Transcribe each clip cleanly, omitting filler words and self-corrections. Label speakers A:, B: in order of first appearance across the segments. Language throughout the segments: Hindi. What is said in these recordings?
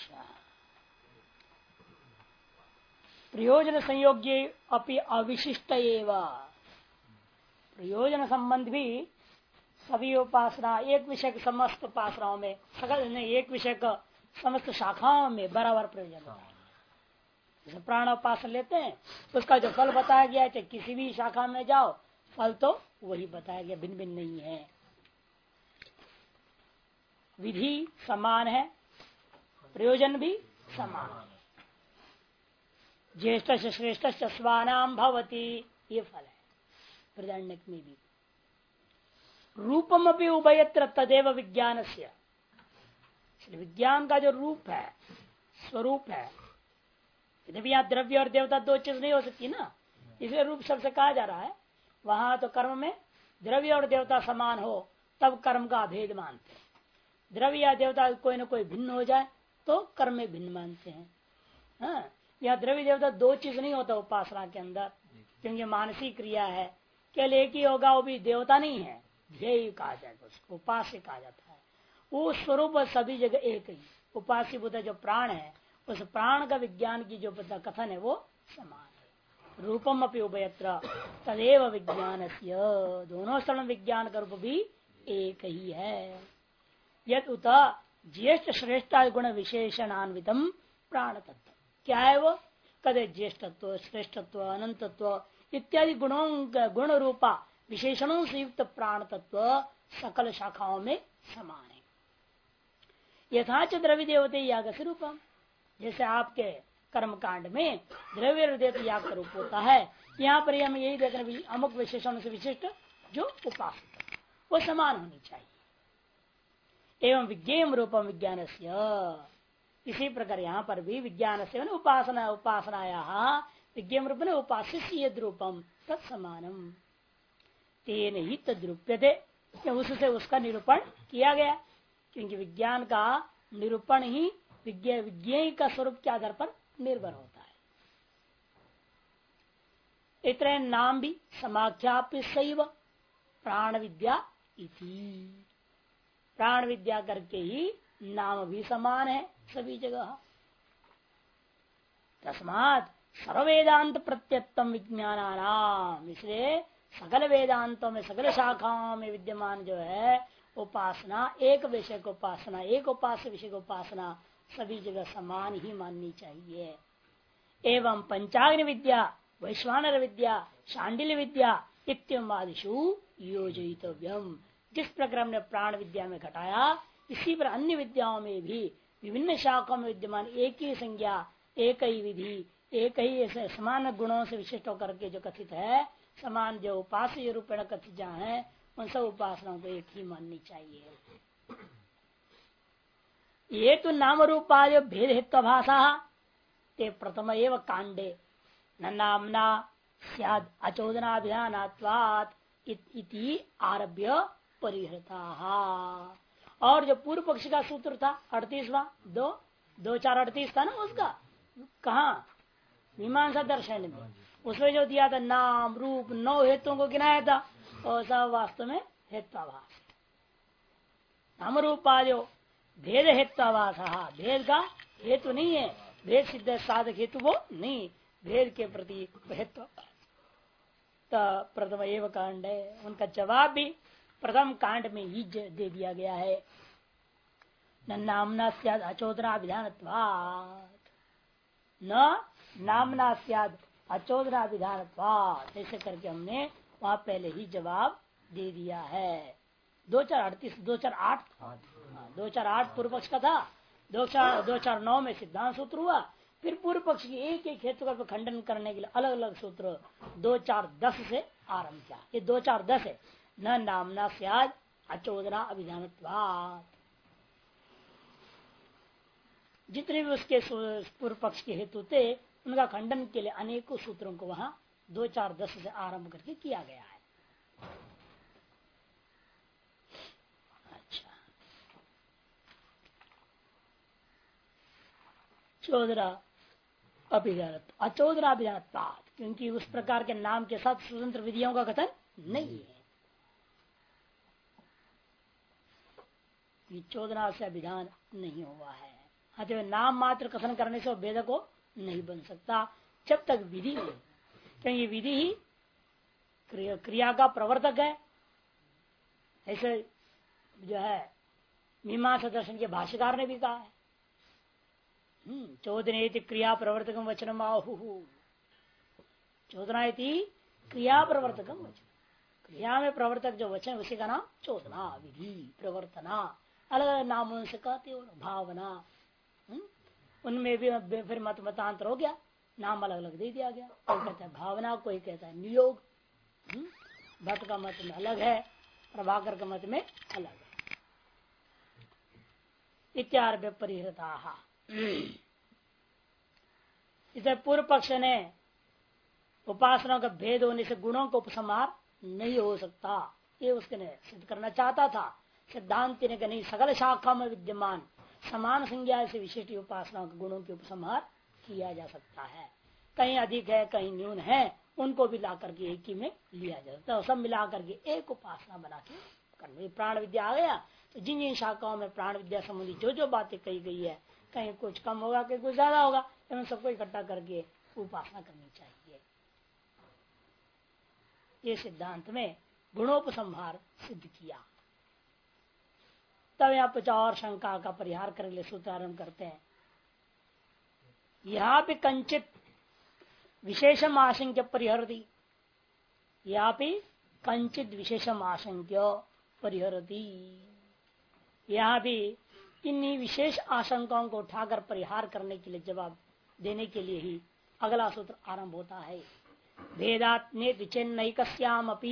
A: अच्छा, प्रयोजन संयोग्य अपि अविशिष्ट एवं, प्रयोजन संबंध भी सभी उपासना एक विषय के समस्त उपासनाओं में सकल नहीं, एक विषय का समस्त शाखाओं में बराबर प्रयोजन होता है। जैसे प्राण उपासना लेते हैं, उसका जो फल बताया गया है चाहे किसी भी शाखा में जाओ, फल तो वही बताया गया, भिन्न भिन्न नहीं है। विधि समान है, प्रयोजन भी समान है। ज्येष्ठ से श्रेष्ठ स्वानाम भवती, ये फल है बृहदारण्यक में भी। रूपम अपनी उभयत्र तदेव विज्ञान से, विज्ञान का जो रूप है, स्वरूप है, यदि यहाँ द्रव्य और देवता दो चीज नहीं हो सकती ना, इसलिए रूप शब्द से कहा जा रहा है। वहां तो कर्म में द्रव्य और देवता समान हो तब कर्म का अभेद मानते हैं। द्रव्य या देवता कोई ना कोई भिन्न हो जाए तो कर्म में भिन्न मानते हैं। हाँ, यह द्रव्य देवता दो चीज नहीं होता उपासना के अंदर, क्योंकि मानसिक क्रिया है। केवल एक ही होगा, वो भी देवता नहीं है, ध्येय कहा जाएगा उसको, उपास्य कहा जाता है। वो स्वरूप सभी जगह एक ही, उपास्य बुद्ध जो प्राण है, उस प्राण का विज्ञान की जो कथन है वो समान है। रूपम अपनी उभयत्र तदेव विज्ञान, दोनों स्थल विज्ञान का रूप भी एक ही है। यद उत ज्येष्ठ श्रेष्ठ गुण विशेषणान्वितम प्राण तत्व, क्या है वो? कदे ज्येष्ठत्व, श्रेष्ठत्व, अनंतत्व इत्यादि गुण रूपा विशेषणों से युक्त प्राण तत्व सकल शाखाओं में समान है। यथाच द्रव्य देवते याग से रूपम, जैसे आपके कर्म कांड में द्रव्य देवते याग का रूप होता है, यहाँ पर हमें यही देखना अमुक विशेषणों से विशिष्ट जो उपासक वो समान होनी चाहिए। एवं विज्ञेय रूपम विज्ञान से, इसी प्रकार यहाँ पर भी विज्ञान से उपासना, उपासनाया विज्ञेय रूप में उपास्य रूपम तत्समानम तेन ही तद्रूप्यते, उससे उसका निरूपण किया गया, क्योंकि विज्ञान का निरूपण ही विज्ञेय का स्वरूप के आधार पर निर्भर होता है। इतने नाम भी समाख्यापि सैव प्राण विद्या इति, प्राण विद्या करके ही नाम भी समान है सभी जगह। तस्मात् सर्ववेदांत प्रत्यत्तम विज्ञानानाम, इसलिए सकल वेदांतों में सकल शाखाओं में विद्यमान जो है उपासना, एक विषय को उपासना, एक उपास्य विषय को उपासना सभी जगह समान ही माननी चाहिए। एवं पंचाग्नि विद्या, वैश्वानर विद्या, शांडिल्य विद्या इत्यादिषु योजितव्यम, जिस प्रकार हमने प्राण विद्या में घटाया, इसी पर अन्य विद्याओं में भी विभिन्न शाखाओं में विद्यमान एक ही संज्ञा, एक ही विधि, एक ही समान गुणों से विशिष्ट होकर के जो कथित है, समान जो उपास्य रूपेण कथित जहाँ है, उन सब उपासनाओं को एक ही माननी चाहिए। ये तो नाम रूपादि भेद हेत्वाभासा ते प्रथम एवं कांडे न नामना स्याद अचोदनाभिधानात्वात् इति आरभ्य परिहृता। और जो पूर्व पक्ष का सूत्र था 38वां, 2-4-38 था ना, उसका कहा मीमांसा दर्शन में उसमें जो दिया था नाम रूप 9 हेतुओं को गिनाया था, और सब वास्तव में हेत्वाभास, नाम रूपादयो भेद हेत्वाभास, भेद का हेतु नहीं है, भेद सिद्ध साधक हेतु वो नहीं, भेद के प्रति हेतु। प्रथम एवं कांड है, उनका जवाब भी प्रथम कांड में ही दे दिया गया है। न नामना स्याद अचोदना विधानत्वात्, न नामना स्याद अचोदना विधानत्वात्, ऐसे करके हमने वहां पहले ही जवाब दे दिया है। 2-4-38, 2-4-8, 2-4-8 पूर्व पक्ष का था, 2-4-9 में सिद्धांत सूत्र हुआ, फिर पूर्व पक्ष की एक एक हेतु का खंडन करने के लिए अलग अलग सूत्र 2-4-10 से आरंभ किया। ये 2-4-10 है, न नामना स्याद अचोदना अभिधानत्वात्। जितने भी उसके पूर्व पक्ष के हेतु थे उनका खंडन के लिए अनेकों सूत्रों को वहां 2-4-10 से आरंभ करके किया गया है। अच्छा, चौदरा अभिधान, अचोदरा अभिधान, क्योंकि उस प्रकार के नाम के साथ स्वतंत्र विधियों का कथन नहीं है, चोदना से अभिधान नहीं हुआ है। अतः नाम मात्र कथन करने से वो भेद को नहीं बन सकता जब तक विधि नहीं, क्योंकि विधि ही क्रिया का प्रवर्तक है। ऐसे जो है मीमांसा दर्शन के भाष्यकार ने भी कहा है, चोदने क्रिया प्रवर्तकम वचनम आहु, चोदना क्रिया प्रवर्तकम वचन, क्रिया में प्रवर्तक जो वचन उसी का नाम चोदना, विधि, प्रवर्तना, अलग अलग नामों से कहते हो, भावना, उनमें भी फिर मतांतर हो गया, नाम अलग अलग दे दिया गया। कोई कहता है भावना, कोई कहता है नियोग, भट्ट का मत में अलग है, प्रभाकर का मत में अलग है। इत्यार्भ्य परिहृता, इसे पूर्व पक्ष ने उपासना का भेद होने से गुणों को उपसंहार नहीं हो सकता, ये उसके ने सिद्ध करना चाहता था। सिद्धांत ने कहा नहीं, सकल शाखा में विद्यमान समान संज्ञा से विशिष्ट उपासना के गुणों के उपसंहार किया जा सकता है। कहीं अधिक है, कहीं न्यून है, उनको भी ला करके एक ही में लिया जा सकता है। सब मिला करके एक उपासना बना के करने। प्राण विद्या आ गया तो जिन जिन शाखाओं में प्राण विद्या संबंधी जो जो बातें कही गई है, कहीं कुछ कम होगा, कहीं कुछ ज्यादा होगा, लेकिन सबको इकट्ठा करके उपासना करनी चाहिए। ये सिद्धांत में गुणोपसंहार सिद्ध किया। तब यहाँ कुछ और शंका का परिहार करने के लिए सूत्र आरंभ करते हैं। यहाँ पे कंचित विशेषम आशंक्य परिहरती, यहाँ पे कंचित विशेषम आशंक्य परिहरती, यहाँ भी इन्हीं विशेष आशंकाओं को उठाकर परिहार करने के लिए, जवाब देने के लिए ही अगला सूत्र आरंभ होता है। भेदात ने चेन्नैकस्याम अपि,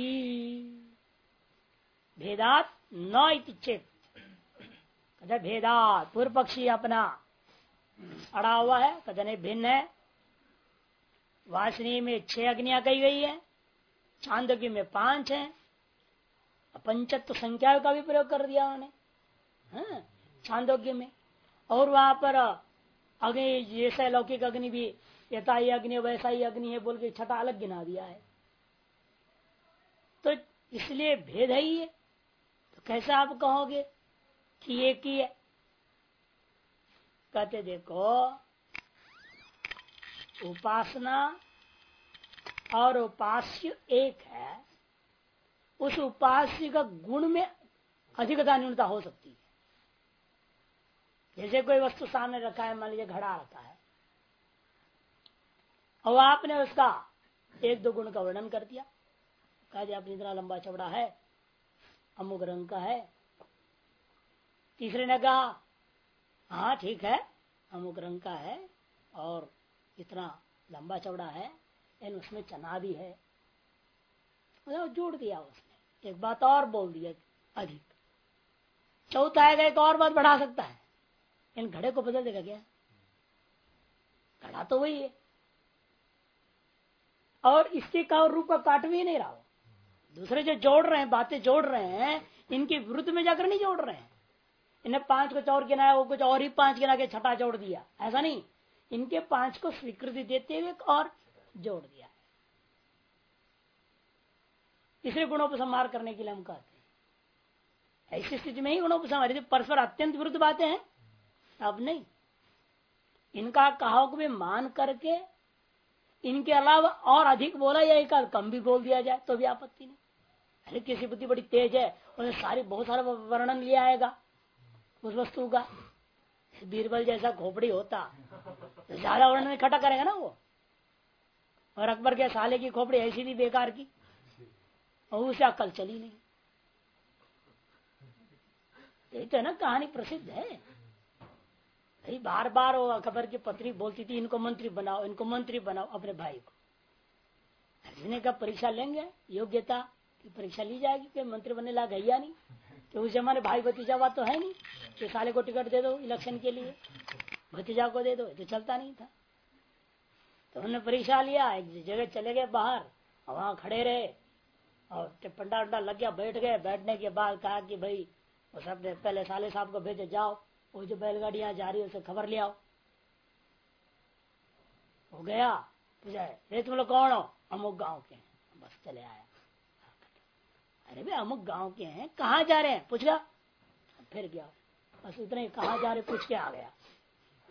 A: भेदात न इति चेत, भेदात पूर्व पक्षी अपना अड़ा हुआ है, कथन भिन्न है। वासनी में 6 अग्नियां कही गई है, छांदोग्य में 5 है, पंचत्व संख्या का भी प्रयोग कर दिया उन्होंने छांदोग्य में। और वहां पर अग्नि जैसा लौकिक अग्नि भी यथा ही अग्नि वैसा ही अग्नि है बोल के छठा अलग गिना दिया है। तो इसलिए भेद है ही है, तो कैसे आप कहोगे कि एक ही है? कहते देखो, उपासना और उपास्य एक है, उस उपास्य का गुण में अधिकता न्यूनता हो सकती है। जैसे कोई वस्तु सामने रखा है, मान लीजिए घड़ा रखा है, और आपने उसका 1-2 गुण का वर्णन कर दिया, कहा जी आपने इतना लंबा चौड़ा है, अमुक रंग का है। तीसरे ने कहा हाँ ठीक है, अमुक रंग का है और इतना लंबा चौड़ा है, लेकिन उसमें चना भी है, जोड़ दिया उसने, एक बात और बोल दिया अधिक। चौथा है एक और बात बढ़ा सकता है, इन घड़े को बदल देगा क्या? घड़ा तो वही है, और इसके का रूप का काट भी नहीं रहा हो। दूसरे जो जोड़ रहे हैं, बातें जोड़ रहे हैं, इनके विरुद्ध में जाकर नहीं जोड़ रहे हैं। इन्हें 5 को और गिनाया, वो कुछ और ही 5 गिना के छठा जोड़ दिया, ऐसा नहीं, इनके 5 को स्वीकृति देते हुए और जोड़ दिया है। इसलिए गुणोपसंहार करने के लिए हम कहते हैं ऐसी स्थिति में ही गुणोपसंहार। यदि परस्पर अत्यंत विरुद्ध बातें हैं अब नहीं, इनका कहा को भी मान करके इनके अलावा और अधिक बोला या एक कम भी बोल दिया जाए तो भी आपत्ति नहीं। अरे किसी बुद्धि बड़ी तेज है, उन्हें बहुत सारा वर्णन लिया आएगा उस वस्तु का, बीरबल जैसा खोपड़ी होता तो ज्यादा वर्णन इकट्ठा करेगा ना वो। और अकबर के साले की खोपड़ी ऐसी थी बेकार की, और उसे अकल चली नहीं। ये तो है ना, कहानी प्रसिद्ध है भाई। बार बार वो अकबर की पत्री बोलती थी इनको मंत्री बनाओ, इनको मंत्री बनाओ अपने भाई को। जिन्हें का परीक्षा लेंगे, योग्यता की परीक्षा ली जाएगी कि मंत्री बनने लायक है या नहीं, कि उस जमाने भाई भतीजा बात तो है नहीं कि साले को टिकट दे दो इलेक्शन के लिए, भतीजा को दे दो, तो चलता नहीं था। तो उन्होंने परीक्षा लिया, एक जगह चले गए बाहर, वहां खड़े रहे और पंडा उंडा लग गया, बैठ गए। बैठने के बाद कहा कि भाई वो सब पहले साले साहब को भेजे, जाओ वो जो बैलगाड़ियां जा रही है उसे खबर ले आओ। वो गया, पूछा ये तुम लोग कौन हो? अमुक गांव के हैं। बस चले आया। अरे भाई अमुक गांव के हैं, कहाँ जा रहे हैं? पूछ गया, फिर गया, बस इतना ही, कहाँ जा रहे पूछ के आ गया।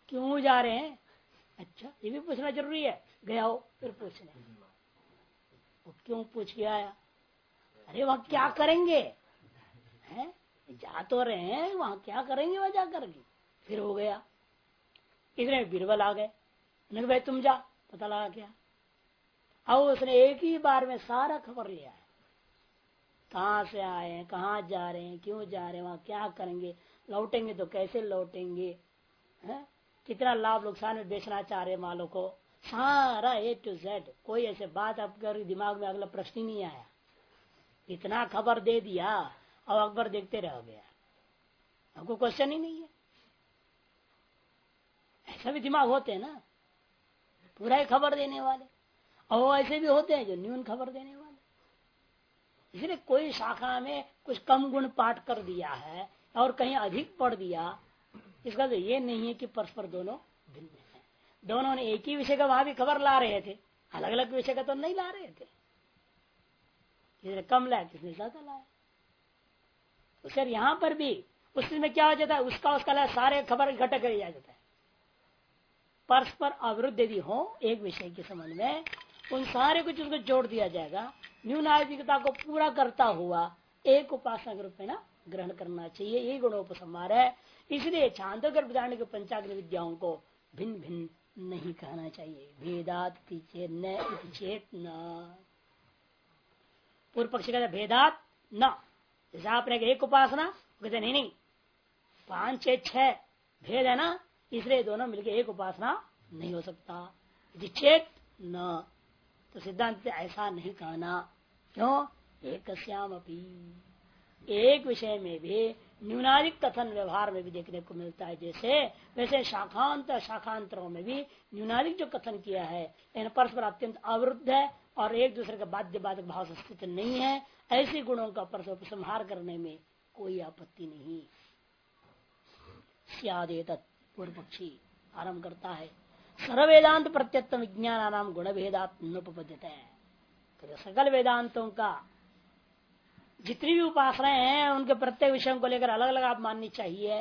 A: क्यों जा रहे हैं? अच्छा, ये भी पूछना जरूरी है। गया हो फिर पूछने, वो क्यों पूछ के आया? अरे वहां क्या करेंगे हैं? जा तो रहे हैं, वहां क्या करेंगे वहां जा करके? फिर हो गया, इतने बीरबल आ गए, नहीं भाई तुम जा पता लगा क्या। अब उसने एक ही बार में सारा खबर लिया है, कहाँ से आए हैं, कहाँ जा रहे हैं, क्यों जा रहे हैं, वहां क्या करेंगे, लौटेंगे तो कैसे लौटेंगे, है? कितना लाभ नुकसान में बेचना चाह रहे मालों को, सारा ए टू जेड। कोई ऐसे बात आपके दिमाग में अगला प्रश्न ही नहीं आया, इतना खबर दे दिया। अब अकबर देखते रह गया, हमको क्वेश्चन ही नहीं है। ऐसा भी दिमाग होते हैं ना, पूरा ही खबर देने वाले, और वो ऐसे भी होते हैं जो न्यून खबर देने वाले। इसलिए कोई शाखा में कुछ कम गुण पाठ कर दिया है और कहीं अधिक पढ़ दिया, इसका तो ये नहीं है कि परस्पर दोनों भिन्न है। दोनों ने एक ही विषय का वहां भी खबर ला रहे थे, अलग अलग विषय का तो नहीं ला रहे थे। किसने कम लाया, किसने ज्यादा लाया। तो सर यहाँ पर भी उसमें क्या हो जाता है, उसका लाया, सारे खबर इकट्ठा कर दिया जाता है। परस्पर अविरुद्ध यदि हो एक विषय के संबंध में, उन सारे कुछ उसको जोड़ दिया जाएगा। न्यूनाधिकता को पूरा करता हुआ एक उपासना के रूप में ना ग्रहण करना चाहिए, यही गुणोपसंहार है। इसलिए छांदोग्य प्रधान के पंचाग्नि विद्याओं को भिन्न भिन्न नहीं कहना चाहिए। भेदात चेत न, पूर्व पक्षी कहते भेदात न। जैसे आपने एक उपासना, कहते नहीं 5 6 6 भेद है ना, इसलिए दोनों मिलकर एक उपासना नहीं हो सकता। यदि चेत न, तो सिद्धांत ऐसा नहीं कहना। क्यों? एक विषय में भी न्यूनाधिक कथन व्यवहार में भी देखने को मिलता है। जैसे वैसे शाखांतरों में भी न्यूनाधिक जो कथन किया है, लेकिन परस्पर अत्यंत अवरुद्ध है और एक दूसरे का बाध्य बाधक भाव से स्थित नहीं है। ऐसे गुणों का परस्पर संहार करने में कोई आपत्ति नहीं। स्यादेतत्, पूर्व पक्षी आरंभ करता है, सर्ववेदांत प्रत्यत्व विज्ञान नाम गुण भेदात नोपपद्यते है। तो सकल वेदांतों का जितनी भी उपासनाएं हैं उनके प्रत्येक विषयों को लेकर अलग अलग आप माननी चाहिए।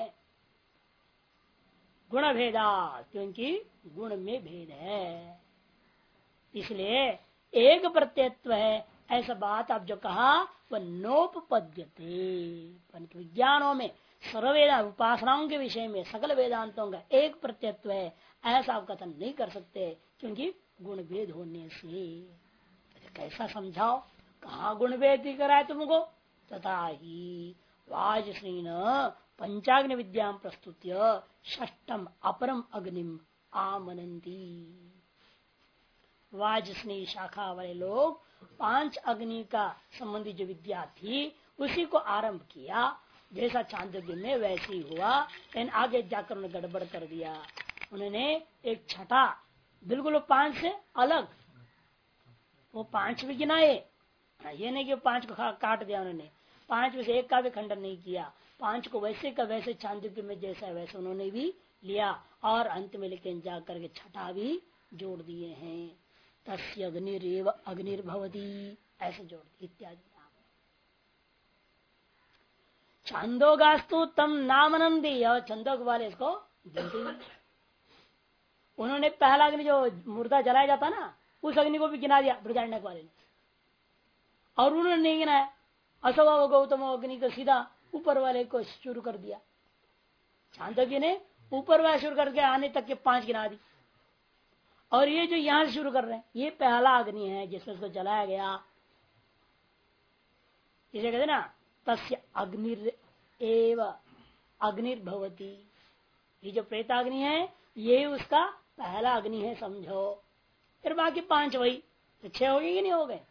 A: गुण भेदात, क्योंकि गुण में भेद है, इसलिए एक प्रत्यत्व है। ऐसा बात आप जो कहा वह नोपपद्यते, परंतु विज्ञानों में सर्ववेदा उपासनाओं के विषय में सकल वेदांतों का एक प्रत्यत्व है, ऐसा आप कथन नहीं कर सकते, क्योंकि गुण भेद होने से। कैसा समझाओ, कहाँ गुण भेद दिख रहा है तुमको? तथा ही वाजस्नेन पंचाग्नि विद्या प्रस्तुत्य षष्टम अपरम अग्निम आमनंती। वाजस्नेय शाखा वाले लोग 5 अग्नि का संबंधी जो विद्या थी उसी को आरंभ किया। जैसा चांदोग्य में वैसे ही हुआ, लेकिन आगे जाकर उन्होंने गड़बड़ कर दिया। उन्होंने एक छठा बिल्कुल 5 से अलग, वो 5 भी गिनाए, ये नहीं कि 5 को काट दिया उन्होंने, 5 में से एक का भी खंडन नहीं किया। 5 को वैसे का वैसे चांदोग्य में जैसा वैसे उन्होंने भी लिया, और अंत में लेकिन जाकर के छठा भी जोड़ दिए हैं। तस्य अग्निरेव अग्निर्भवती, ऐसे जोड़ दिए इत्यादि। छंदोगास्तु तम नामनंदी, और छंदोग वाले इसको उन्होंने पहला अग्नि जो मुर्दा जलाया जाता ना, उस अग्नि को भी गिना दिया बृहदारण्यक वाले ने, और उन्होंने नहीं गिनाया। असव गौतम अग्नि को सीधा ऊपर वाले को शुरू कर दिया। छांदोग्य ने ऊपर वाले शुरू करके आने तक के 5 गिना दी, और ये जो यहां से शुरू कर रहे हैं ये पहला अग्नि है जिसमें उसको जलाया गया। इसे कहते ना तस्य अग्निर एव अग्निर्भवती, ये जो प्रेताग्नि है ये उसका पहला अग्नि है समझो। फिर बाकी 5 वही तो 6 हो गए कि नहीं हो गए।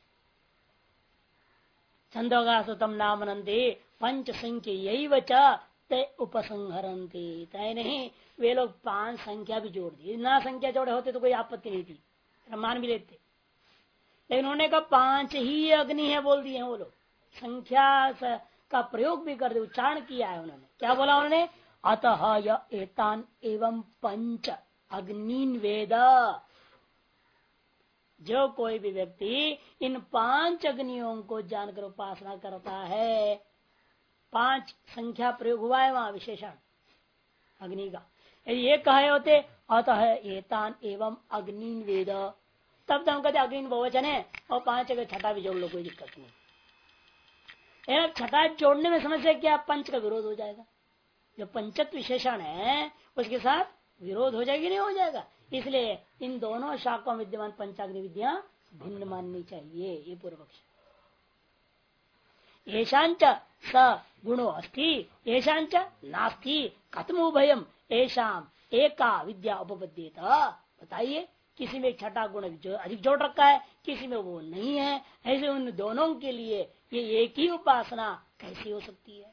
A: छंदोगा सुतम नामनंदे पंच संख्य यही वचा ते उपसंहरंती, तय नहीं वे लोग 5 संख्या भी जोड़ दी। ना संख्या जोड़े होते तो कोई आपत्ति नहीं थी, मान भी लेते, लेकिन उन्होंने कहा 5 ही अग्नि है बोल दिए वो लोग। संख्या का प्रयोग भी कर दे, उच्चारण किया है उन्होंने। क्या बोला उन्होंने? अतः य एतान एवं पंच अग्निन वेद, जो कोई भी व्यक्ति इन 5 अग्नियों को जानकर उपासना करता है, 5 संख्या प्रयोग हुआ है वहां विशेषण अग्नि का, यदि ये कहे होते अतः एतान एवं अग्नि वेद, तब तो हम कहते अग्नि बहुवचन है और 5 अगर छठा भी जोड़ लो कोई दिक्कत नहीं। छठा जोड़ने में समस्या क्या, पंच का विरोध हो जाएगा। जो पंचत्व विशेषण है उसके साथ विरोध हो जाएगी, नहीं हो जाएगा। इसलिए इन दोनों शाखाओं में विद्यमान पंचाग्नि विद्या भिन्न माननी चाहिए, ये पूर्व पक्ष। येषांच स गुणो अस्ति येषांच नास्ति कथम उभयम येषाम एका विद्या उपपद्येत। बताइए, किसी में छठा गुण जो अधिक जोड़ रखा है, किसी में वो नहीं है, ऐसे उन दोनों के लिए ये एक ही उपासना कैसी हो सकती है।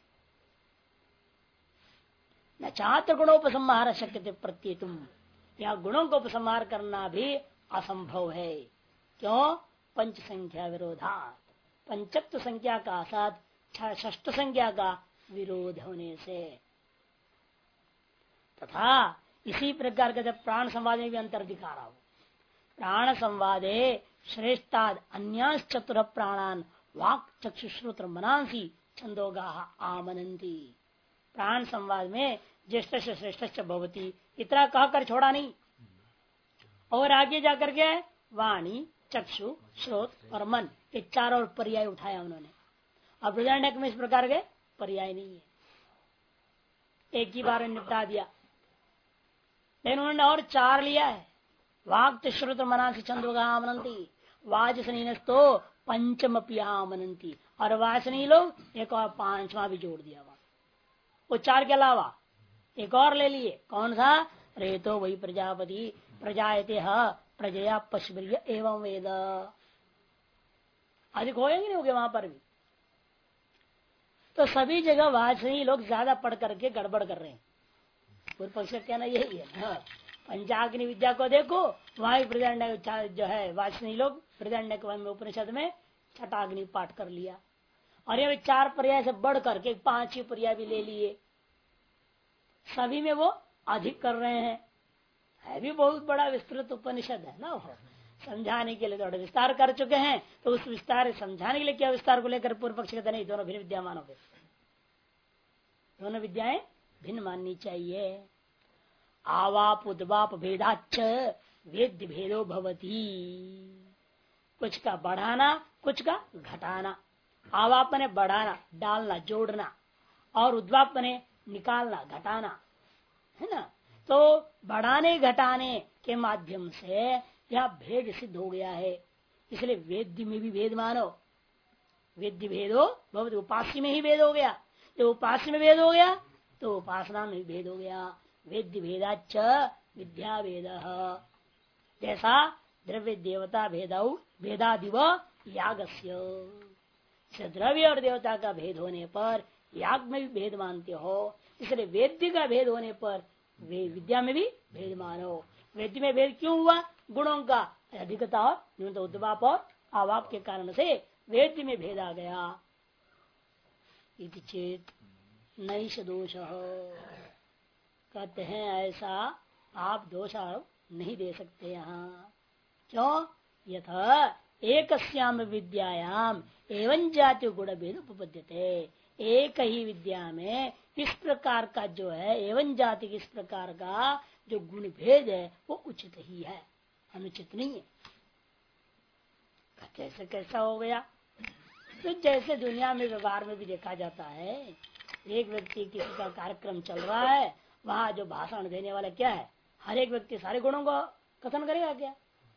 A: न छात्र गुणोपसंहार शक्य प्रत्येतुम, या गुणों को उपसंहार करना भी असंभव है। क्यों? पंच संख्या विरोधात, पंचत्व संख्या का साथ षष्ठ संख्या का विरोध होने से। तथा इसी प्रकार के प्राण संवाद में भी अंतर दिखा रहा हूं। प्राण संवादे श्रेष्ठाद अन्य चतुर प्राणान वाक चक्षुश्रोत्र मनांसी छंदोगा आमनंती। प्राण संवाद में ज्येष्ठ श्रेष्ठ भवती इतना कहकर छोड़ा नहीं, और आगे जाकर के वाणी चक्षु श्रोत और मन, ये चारों पर्याय उठाया उन्होंने। अब बृहदारण्यक में इस प्रकार के पर्याय नहीं है, एक ही बार निपटा दिया। लेकिन उन्होंने और 4 लिया है। वाक् श्रुत मनासी छंदोगा आमनंती, वाजसनी तो पंचमपि आमनंती, और वासनी लोग एक और 5वां भी जोड़ दिया। वहां वो 4 के अलावा एक और ले लिए। कौन सा? रेतो वही प्रजापति प्रजायते प्रजया पशुप्रिय एवं वेद। अधिक होएंगे नहीं होगे वहां पर भी। तो सभी जगह वासनी लोग ज्यादा पढ़ करके गड़बड़ कर रहे हैं। पूर्व पक्ष का कहना यही है। पंचाग्नि विद्या को देखो, वहां बृहदारण्यक जो है वासनी लोग बृहदारण्यक में उपनिषद में छठाग्नि पाठ कर लिया, और ये 4 पर्याय से बढ़ करके 5 पर्याय भी ले लिए। सभी में वो अधिक कर रहे हैं। है भी बहुत बड़ा विस्तृत उपनिषद है ना, वो समझाने के लिए थोड़ा विस्तार कर चुके हैं। तो उस विस्तार समझाने के लिए क्या विस्तार को लेकर पूर्व पक्ष कहते नहीं, दोनों भिन्न विद्यामान हो गए, दोनों विद्याएं भिन्न माननी चाहिए। आवाप उद्वाप भेदाच वेद्य भेदो भवती, कुछ का बढ़ाना कुछ का घटाना। आवाप ने बढ़ाना, डालना, जोड़ना, और उद्वाप ने निकालना, घटाना, है ना। तो बढ़ाने घटाने के माध्यम से यह भेद सिद्ध हो गया है। इसलिए वेद्य में भी भेद मानो, वेद्य भेदो बहुत, उपास्य में ही भेद हो गया। जब उपास्य में भेद हो गया तो उपासना में भी भेद हो गया। वेद्य भेदाच विद्या भेद, जैसा द्रव्य देवता भेदाऊ भेदादिव यागस्य, द्रव्य और देवता का भेद होने पर याग में भी भेद मानते हो। इसलिए वेद्य का भेद होने पर विद्या में भी भेद मानो। वेद्य में भेद क्यों हुआ? गुणों का अधिकता और न्यूनतम, उद्वाप और आवाप के कारण से वेद्य में भेद आ गया। इति चेत नैष दोष, कहते हैं ऐसा आप दोष नहीं दे सकते यहाँ। क्यों? यथा एकस्याम विद्यायाम एवं जाति गुण भेद उपपद्यते, एक ही विद्या में इस प्रकार का जो है एवं जाति इस प्रकार का जो गुण भेद है वो उचित ही है, अनुचित नहीं है। कैसे कैसा हो गया? तो जैसे दुनिया में व्यवहार में भी देखा जाता है, एक व्यक्ति किसी का कार्यक्रम चल रहा है, वहां जो भाषण देने वाला क्या है, हर एक व्यक्ति सारे गुणों को कथन करेगा क्या?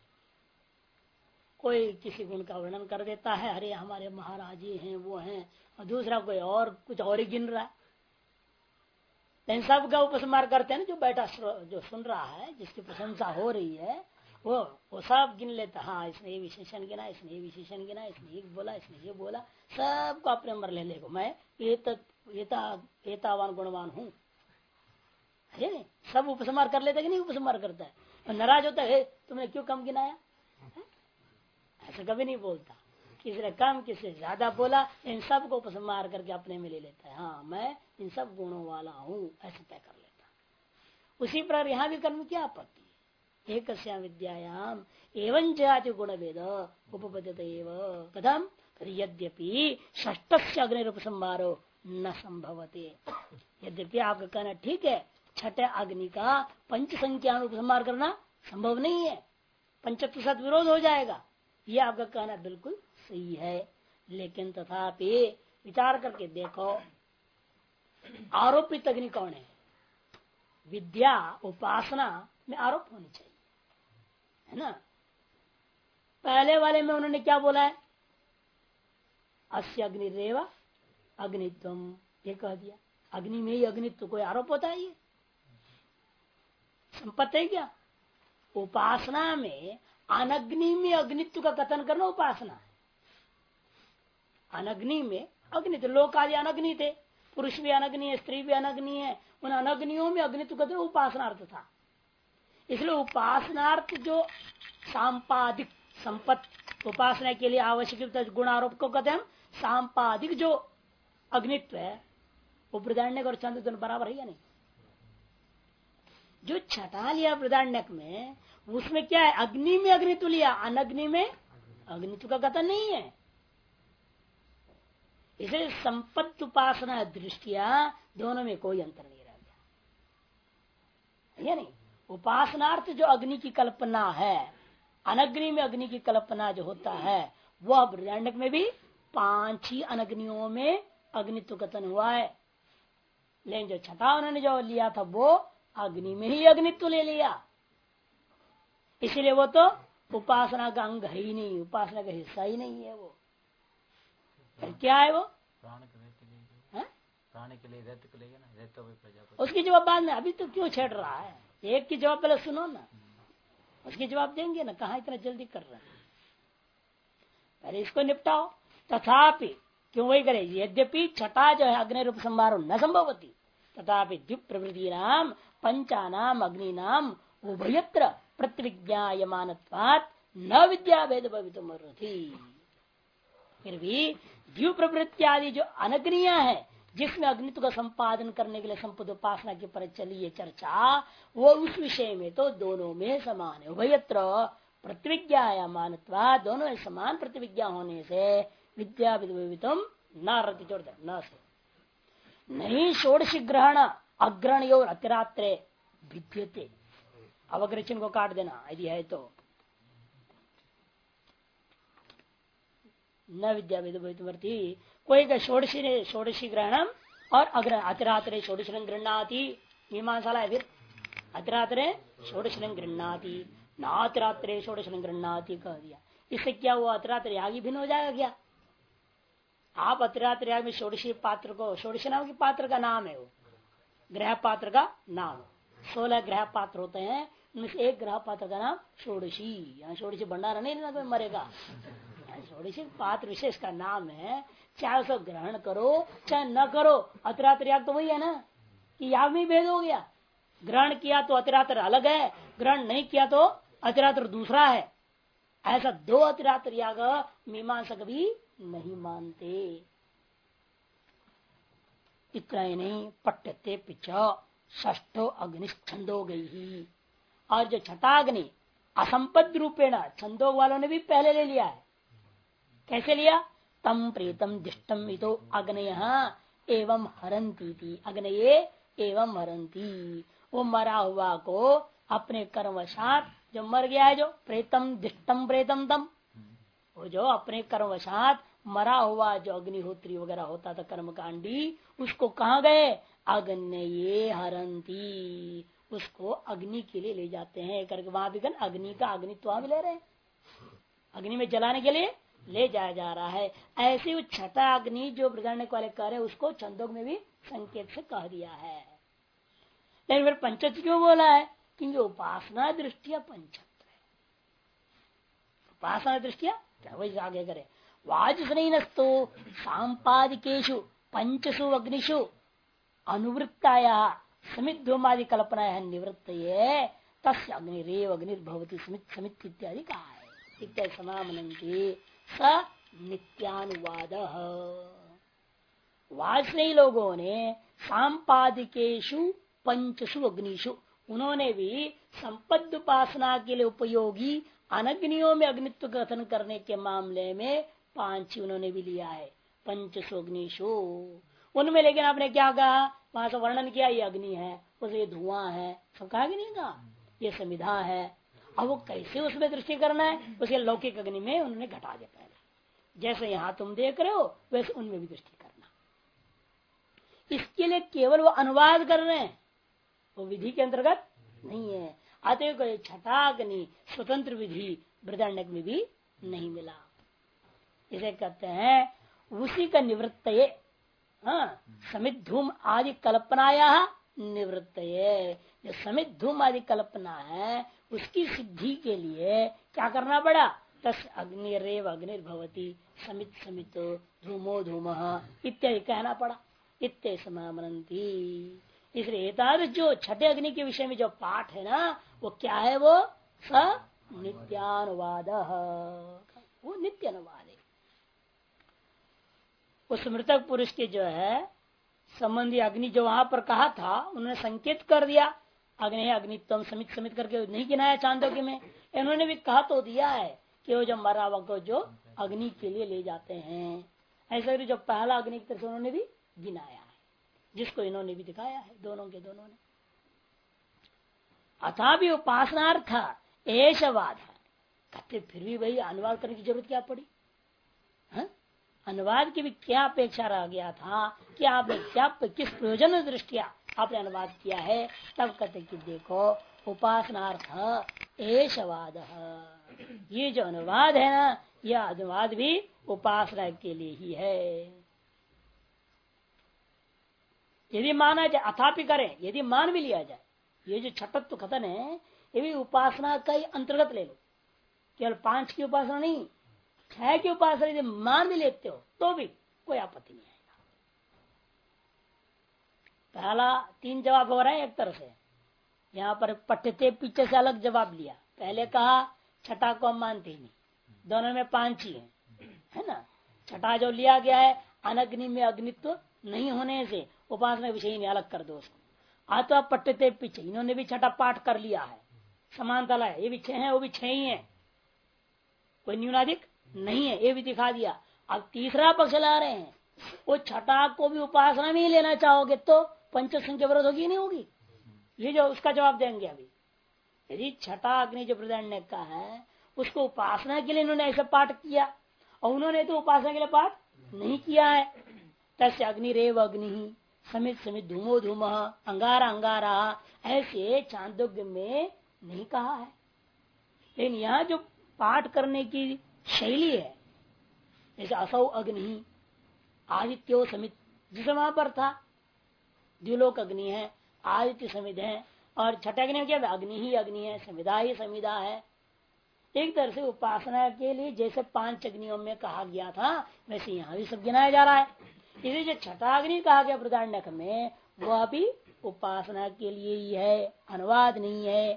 A: कोई किसी गुण का वर्णन कर देता है, अरे हमारे महाराज जी हैं वो हैं, और दूसरा कोई और कुछ और ही गिन रहा है। लेकिन सबका उपसंहार करते हैं ना, जो बैठा जो सुन रहा है, जिसकी प्रशंसा हो रही है, वो सब गिन लेता। हाँ, इसने ये विशेषण गिना, इसने ये विशेषण गिना, इसने ये बोला, इसने ये बोला, सबको अपने नंबर ले लेगा। मैं एतावान गुणवान हूँ, है नहीं? सब उपसंहार कर लेता है कि नहीं उपसंहार करता है? और नाराज होता है, तुमने क्यों कम गिनाया? ऐसा कभी नहीं बोलता। किसी ने कम किसी ने ज्यादा बोला, इन सब को उपसंहार करके अपने में ले लेता है। हाँ, मैं इन सब गुणों वाला हूँ, ऐसे तय कर लेता। उसी प्रकार यहाँ भी कर्म क्या आपत्ति? एक विद्यायाम एवं जाति गुण भेद उपपद्यते एवं कथम यद्यपि षष्ठ से अग्नि उपसंहारो न संभवते। यद्यपि आपका कहना ठीक है, छठे अग्नि का पंच संख्या उपसंहार करना संभव नहीं है, पंचत्व साथ विरोध हो जाएगा। ये आपका कहना बिल्कुल सही है, लेकिन तथापि विचार करके देखो आरोपित अग्नि कौन है? विद्या उपासना में आरोप होनी चाहिए, है ना। पहले वाले में उन्होंने क्या बोला है? अस्य अग्निरेव अग्नित्वम, ये कह दिया। अग्नि में ही अग्नित्व कोई आरोप होता है? ये संपत्ति है क्या? उपासना में अनग्नि में अग्नित्व का कथन करना उपासना है। अनग्नि में अग्नित्व, लोक आदि अनग्नि थे, पुरुष भी अनग्नि है, स्त्री भी अनग्नि है, उन अनग्नियों में अग्नित्व कथन उपासनार्थ था। इसलिए उपासनार्थ जो सांपादिक संपत्ति उपासना के लिए आवश्यक गुण आरोप को कहते हैं, सांपादिक जो अग्नित्व है वो बृहदारण्यक और छंद दोनों बराबर है या नहीं? जो छठा लिया बृहदारण्यक में उसमें क्या है? अग्नि में अग्नित्व लिया, अनग्नि में अग्नित्व का कथन नहीं है। इसे संपत्ति उपासना दृष्टिया दोनों में कोई अंतर नहीं रह गया, या नहीं? उपासनार्थ जो अग्नि की कल्पना है, अनग्नि में अग्नि की कल्पना जो होता है, वह बृहदारण्यक में भी 5 ही अनग्नियों में अग्नित्व कथन हुआ है। लेकिन जो छठा उन्होंने जो लिया था वो अग्नि में ही अग्नित्व ले लिया, इसीलिए वो तो उपासना का अंग है ही नहीं, उपासना का हिस्सा ही नहीं है। वो फिर क्या है? वो
B: प्राण के लिए रहते के लिए ना, रहते हुए प्रजापति।
A: उसकी जवाब बाद में, अभी तो क्यों छेड़ रहा है? एक की जवाब पहले सुनो ना, उसकी जवाब देंगे ना, कहा इतना जल्दी कर रहे हैं? पहले इसको निपटाओ। तथापि क्यों वही करे? यद्यपि छठा जो है अग्नि रूप संभार न संभवती, तथापि द्विप प्रवृत्ति नाम पंचानाम अग्नि नाम उभयत्र प्रतिविज्ञायमानत्वात् न विद्या भेद भवितुमर्हति। फिर भी द्यू प्रवृत्ति आदि जो अनग्निया है, जिसमें अग्नित्व का संपादन करने के लिए संपद उपासना की पर चली है चर्चा, वो उस विषय में तो दोनों में समान है। उभयत्र प्रतिविज्ञायमानत्वात्, दोनों में समान प्रतिविज्ञा होने से विद्या विद्वितम न रति जोड़ न से नहीं षोडश ग्रहण अग्रण और अतिरात्रे भिद्यते। अवग्रचन को काट देना यदि है तो। न विद्या विद्युमर्थी, कोई का षोडशी ग्रहणम और अग्र अतिरात्रे षोडश गृहणाति, मीमांसाला है। फिर अतिरात्रे षोडश गृहणाति, नातिरात्रे षोडश गृहणाति कह दिया। इससे क्या हुआ? अतिरात्र याग ही भिन्न हो जाएगा क्या? आप अतिरात्र याग में षोडशी पात्र को, षोडश नाम के पात्र का नाम है, वो ग्रह पात्र का नाम। 16 ग्रह पात्र होते हैं, उनमें से एक ग्रह पात्र का नाम षोडशी। यहाँ षोडशी भंडारा नहीं लेना, कोई मरेगा। षोडशी पात्र विशेष का नाम है, चाहे उसको ग्रहण करो चाहे न करो। अतिरात्र याग तो वही है ना, कि याग में भेद हो गया। ग्रहण किया तो अतिरात्र अलग है, ग्रहण नहीं किया तो अतिरात्र दूसरा है। ऐसा 2 अतिरात्र याग मीमांसक भी नहीं मानते। इतना ही नहीं, पट्टते पिछो षष्ठो अग्निछंदो गई ही। और जो छठा अग्नि असंपद रूपेण छंदोग वालों ने भी पहले ले लिया है। कैसे लिया? तम प्रीतम दिष्टम इतो अग्नय एवं हरंती थी, अग्नये एवं हरंती। वो मरा हुआ को अपने कर्मवशात, जो मर गया है, जो प्रेतम दिष्टम प्रेतम तम, वो जो अपने कर्मवशात मरा हुआ जो अग्निहोत्री वगैरह होता था कर्मकांडी, उसको कहाँ गए? अग्नये हरंती, उसको अग्नि के लिए ले जाते हैं करके। वहां भी अग्नि का अग्नित्व वहां भी ले रहे हैं, अग्नि में जलाने के लिए ले जाया जा रहा है। ऐसे वो छठा अग्नि जो बृहदारण्यक वाले कह रहे हैं, उसको छंदोग में भी संकेत से कह दिया है। लेकिन फिर पंचत्व क्यों बोला है? क्योंकि उपासना दृष्टिया पंचत्व है। उपासना दृष्टिया क्या वही आगे करे, वाजसनस्तु सांपादिकेशु पंचसु अग्निषु अनुवृत्ताया समित धूमादि कल्पना निवृत्त तस्य अग्निरेव अग्निर्भवती समित समित इत्यादि कहा है। इत्यादि समामनंति स नित्यानुवाद। वाजसनेयी लोगों ने सांपादिकेशु पंचसु अग्निषु, उन्होंने भी संपद उपासना के लिए उपयोगी अनग्नियों में अग्नित्व कथन करने के मामले में 5 उन्होंने भी लिया है। पंचसु अग्निषु उनमें, लेकिन आपने क्या कहा? वहां से वर्णन किया ये अग्नि है, उसे ये धुआं है, सब कहा कि नहीं कहा, ये समिधा है। अब वो कैसे उसमें दृष्टि करना है, उसके लौकिक अग्नि में उन्होंने घटा दिया पहले। जैसे यहां तुम देख रहे हो वैसे उनमें भी दृष्टि करना। इसके लिए केवल वो अनुवाद कर रहे हैं, वो विधि के अंतर्गत नहीं है। अतः को छठाग्नि स्वतंत्र विधि बृहदारण्यक में भी नहीं मिला। इसे कहते हैं उसी का निवृत्त समित धूम आदि कल्पनाया निवृत्त। जो समित धूम आदि कल्पना है उसकी सिद्धि के लिए क्या करना पड़ा, तस् अग्निरेव अग्निर्भवती समित समितो धूमो धूम इत्यादि कहना पड़ा। इत्ते समामनंती। इसलिए एतादृश जो छठे अग्नि के विषय में जो पाठ है ना, वो क्या है, वो स नित्यानुवाद, वो नित्य अनुवाद है। उस मृतक पुरुष के जो है संबंधी अग्नि जो वहां पर कहा था, उन्होंने संकेत कर दिया अग्नि है अग्नित्वम समित समित करके नहीं गिनाया चांदोग्य में। इन्होंने भी कहा तो दिया है कि वो जो मरा हुआ को जो अग्नि के लिए ले जाते हैं, ऐसा जो पहला अग्नि की तरफ से उन्होंने भी गिनाया है, जिसको इन्होंने भी दिखाया है, दोनों के दोनों ने। अथा भी उपासनार्थ एशवाद है कहते, फिर भी वही अनुवाद करने की जरूरत क्या पड़ी है? अनुवाद की भी क्या अपेक्षा रह गया था कि आपने क्या किस प्रयोजन दृष्टिया आपने अनुवाद किया है। तब कहते कि देखो उपासनार्थ एशवाद, ये जो अनुवाद है ना, यह अनुवाद भी उपासना के लिए ही है। यदि माना जाए, अथापि करें, यदि मान भी लिया जाए, ये जो छठत्व कथन है ये भी उपासना का ही अंतर्गत ले लो, केवल 5 की उपासना नहीं, 6 की उपासना यदि मान भी लेते हो तो भी कोई आपत्ति नहीं आएगा। पहला 3 जवाब हो रहा है एक तरह से, यहाँ पर पठ्यते पीछे से अलग जवाब लिया। पहले कहा छठा को हम मानते ही नहीं, दोनों में 5 ही है ना। छठा जो लिया गया है अनग्नि में अग्नित्व नहीं होने से उपासना विषय नहीं, अलग कर दो उसको। तो पट्टते पीछे इन्होंने भी छठा पाठ कर लिया है, समानता है, ये भी 6 है वो भी 6 ही है, कोई न्यूनाधिक नहीं है, ये भी दिखा दिया। अब तीसरा पक्ष ला रहे हैं, वो छठा को भी उपासना में ही लेना चाहोगे तो पंच संख्या विरोध होगी नहीं होगी, ये जो उसका जवाब देंगे अभी। यदि छठा अग्नि जो बृहदारण्यक का है उसको उपासना के लिए इन्होंने ऐसा पाठ किया और उन्होंने तो उपासना के लिए पाठ नहीं किया है। तस्य अग्निरेव अग्नि समित समित धूमो धूम अंगारा अंगारा, ऐसे चांदोग्य में नहीं कहा है। लेकिन यहाँ जो पाठ करने की शैली है, जैसे असौ अग्नि आदित्यो समित, जिसे वहां पर था द्युलोक अग्नि है, आदित्य समित है, और छठे अग्नि में क्या अग्नि ही अग्नि है, समिधा ही समिधा है। एक तरह से उपासना के लिए जैसे 5 अग्नियों में कहा गया था वैसे यहाँ भी सब गिनाया जा रहा है। इसलिए जो छठा अग्नि कहा गया बृहदारण्यक में, वह भी उपासना के लिए ही है, अनुवाद नहीं है।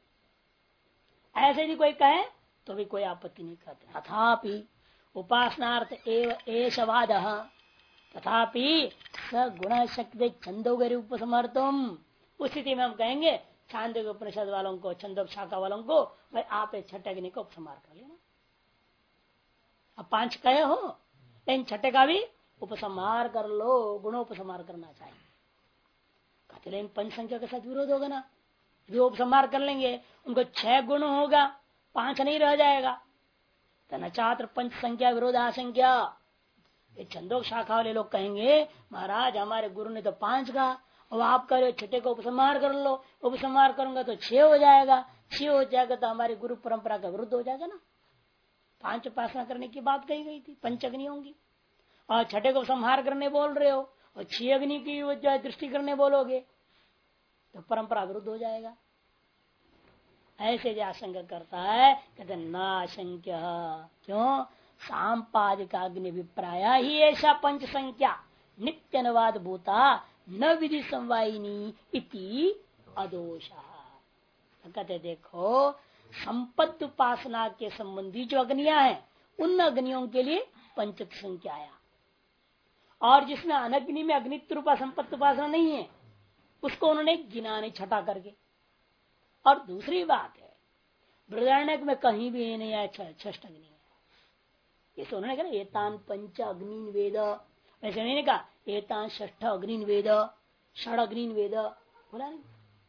A: ऐसे यदि कोई कहे तो भी कोई आपत्ति नहीं करते। अथापि उपासनार्थ एव एशवाद, तथापि स गुण शक्ति छंदोगरी उपसमर्थम, उस स्थिति में हम कहेंगे छांदोग्य उपनिषद वालों को, छंदोग शाखा वालों को, भाई आप छठे अग्नि को उपसंहार कर लेना। अब 5 कहे हो, लेकिन छठे का भी उपसंहार कर लो, गुणोपसंहार करना चाहिए। कहते लेकिन पंच संख्या के साथ विरोध होगा ना, यदि उपसंहार कर लेंगे उनको 6 गुण होगा, 5 नहीं रह जाएगा। न छात्र पंच संख्या विरोध आशंख्या। ये छंदोग शाखा वाले लोग कहेंगे महाराज हमारे गुरु ने तो 5 कहा, अब आप कह रहे हो छठे को उपसंहार कर लो, उपसंहार करूंगा तो 6 हो जाएगा, 6 हो जाएगा तो हमारी गुरु परंपरा का विरुद्ध हो जाएगा ना। 5 उपासना करने की बात कही गई थी, 5 अग्नि होंगी, और छठे को संहार करने बोल रहे हो और 6 अग्नि की दृष्टि करने बोलोगे तो परंपरा विरुद्ध हो जाएगा। ऐसे जो आशंका करता है, कहते न आशंक्य, क्यों सांपादिक अग्नि अभिप्राय ही ऐसा पंच संख्या नित्य अनुवाद भूता न विधि संवाहिनी इति अदोष। कहते देखो संपत्ति उपासना के संबंधी जो अग्नियां हैं उन अग्नियों के लिए पंच संख्या आया, और जिसमें अनग्नि में अग्नित्व रूपा संपत्ति उपासना नहीं है उसको उन्होंने गिना नहीं छठा करके। और दूसरी बात है बृहदारण्यक में कहीं भी नहीं आया षष्ठ अग्नि है, जैसे उन्होंने कहा एतान पंच अग्नि वेद, वैसे नहीं कहा एतान षष्ठ अग्नि वेद, षडग्नि वेद बोला नहीं।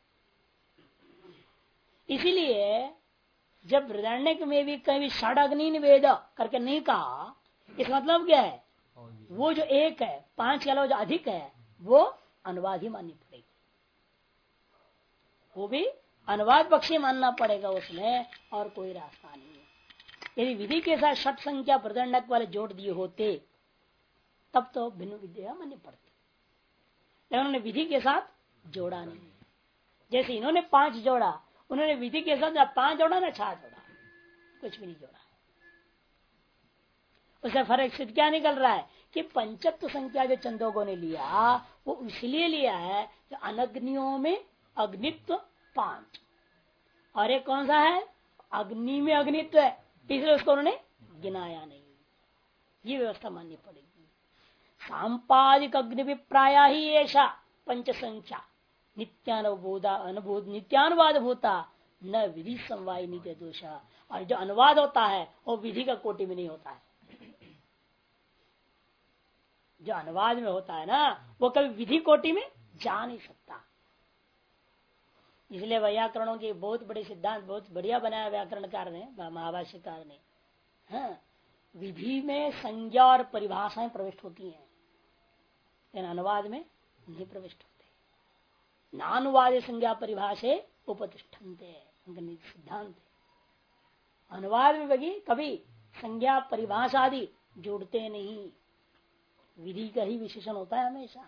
A: इसीलिए जब बृहदारण्यक में भी कभी षडग्नि वेद करके नहीं कहा, इस मतलब क्या है, वो जो एक है 5 के अलावा जो अधिक है वो अनुवाद ही माननी पड़ेगी, वो भी अनुवाद पक्षी मानना पड़ेगा उसमें, और कोई रास्ता नहीं है। यदि विधि के साथ षट संख्या बृहदारण्यक वाले जोड़ दिए होते तब तो भिन्न विद्या माननी पड़ती, लेकिन उन्होंने विधि के साथ जोड़ा नहीं। जैसे इन्होंने 5 जोड़ा, उन्होंने विधि के साथ ना 5 जोड़ा ना 6 जोड़ा, कुछ भी नहीं जोड़ा। उससे फर्क सिद्ध क्या निकल रहा है कि पंचत्व संख्या जो चंदोगों ने लिया वो इसलिए लिया है कि अनग्नियों में अग्नित्व 5 और एक कौन सा है, अग्नि में अग्नित्व है, इसलिए उसको उन्होंने गिनाया नहीं। ये व्यवस्था माननी पड़ेगी। सांपादिक अग्निप्राय ही ऐसा पंच संख्या नित्यानुवाद भूता न विधि समवाय नित्य दोष। और जो अनुवाद होता है वो विधि का कोटि में नहीं होता है, जो अनुवाद में होता है ना वो कभी विधि कोटि में जा नहीं सकता। इसलिए व्याकरणों के बहुत बड़े सिद्धांत बहुत बढ़िया बनाया व्याकरणकार ने, महाभाष्यकार ने। हाँ, विधि में संज्ञा और परिभाषाएं प्रविष्ट होती हैं, लेकिन अनुवाद में नहीं प्रविष्ट होते। नानुवाद संज्ञा परिभाषे उपतिष्ठन्ते, उनका सिद्धांत है। अनुवाद में बगी कभी संज्ञा परिभाषा आदि जोड़ते नहीं, विधि का ही विशेषण होता है हमेशा।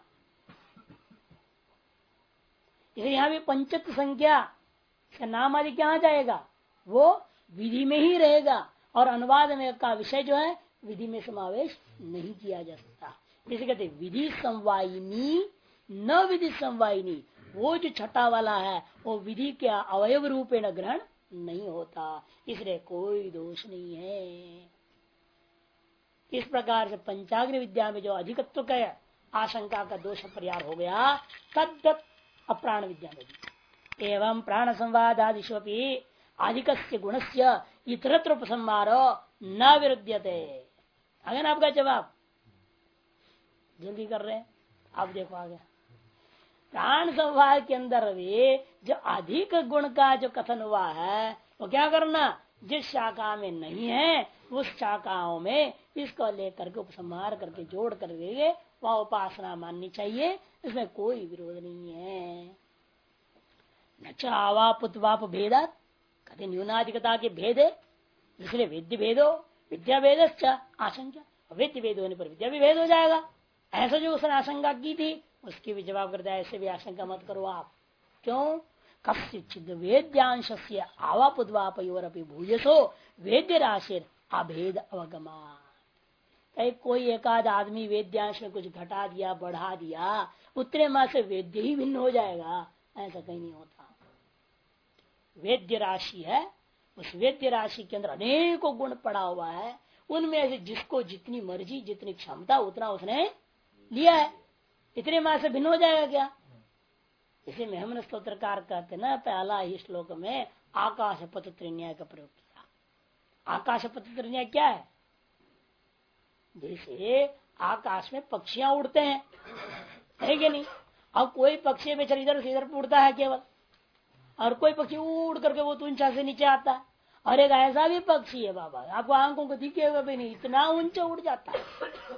A: इसलिए यहां भी पंचत्व संख्या इसका नाम आदि क्या जाएगा, वो विधि में ही रहेगा, और अनुवाद में का विषय जो है विधि में समावेश नहीं किया जा सकता। इसे कहते विधि समवायिनी न विधि समवायिनी, वो जो छठा वाला है वो विधि के अवयव रूपेण ग्रहण नहीं होता, इसलिए कोई दोष नहीं है। इस प्रकार से पंचाग्नि विद्या में जो अधिकत्व का आशंका का दोष परिहार हो गया, तद्दत अप्राण विद्या में भी एवं प्राण संवाद आदिशोपी अधिकस्य गुणस्य इतरत्र उपसंहारो न विरुध्यते। अगर आपका जवाब जल्दी कर रहे हैं, आप देखो आगे प्राण संवाद के अंदर भी जो अधिक गुण का जो कथन हुआ है वो क्या करना, जिस शाखा में नहीं है उस शाखाओं में इसको लेकर के उपसंहार करके जोड़ करके वह उपासना माननी चाहिए, इसमें कोई विरोध नहीं है। न चावापुत्वाप भेदात, कभी न्यूनाधिकता के भेद है, इसलिए विद्य भेदो विद्या भेद आशंका, विद्य भेद होने पर विद्या भी भेद हो जाएगा, ऐसा जो उसने आशंका की थी उसकी भी जवाब करता है, ऐसे भी आशंका मत करो आप। क्यों, कस्यचिद वेद्यांश से आवापुद्वापयोरपि भूयसो वेद्य राशि अभेद अवगमा। कोई एकाध आदमी वेद्यांश में कुछ घटा दिया बढ़ा दिया, उतने माह से वेद्य ही भिन्न हो जाएगा, ऐसा कहीं नहीं होता। वेद्य राशि है, उस वेद्य राशि के अंदर अनेकों गुण पड़ा हुआ है, उनमें से जिसको जितनी मर्जी जितनी क्षमता उतना उसने लिया है, इतने माह से भिन्न हो जाएगा क्या। इसे में हमने स्तोत्रकार कहते ना, पहला ही श्लोक में आकाश पतत्र न्याय का प्रयोग किया। आकाश पतत्र न्याय क्या है, जैसे आकाश में पक्षियां उड़ते हैं, है कि नहीं। अब कोई पक्षी बेचारा इधर से इधर उड़ता है केवल, और कोई पक्षी उड़ करके वो ऊंचा से नीचे आता है, और एक ऐसा भी पक्षी है बाबा आपको आंखों को दिखेगा भी नहीं, इतना ऊंचा उड़ जाता है।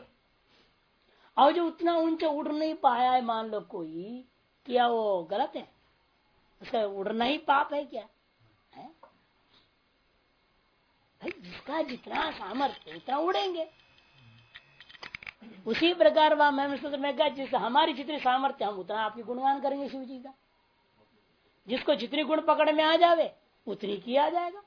A: और जो उतना ऊंचा उड़ नहीं पाया है मान लो कोई, क्या वो गलत है, उसका उड़ना ही पाप है क्या है? भाई जिसका जितना सामर्थ्य उतना उड़ेंगे। उसी प्रकार वह मैं कहा जिस हमारी जितनी सामर्थ्य हम उतना आपकी गुणगान करेंगे शिव जी का, जिसको जितनी गुण पकड़ में आ जावे उतनी किया जाएगा।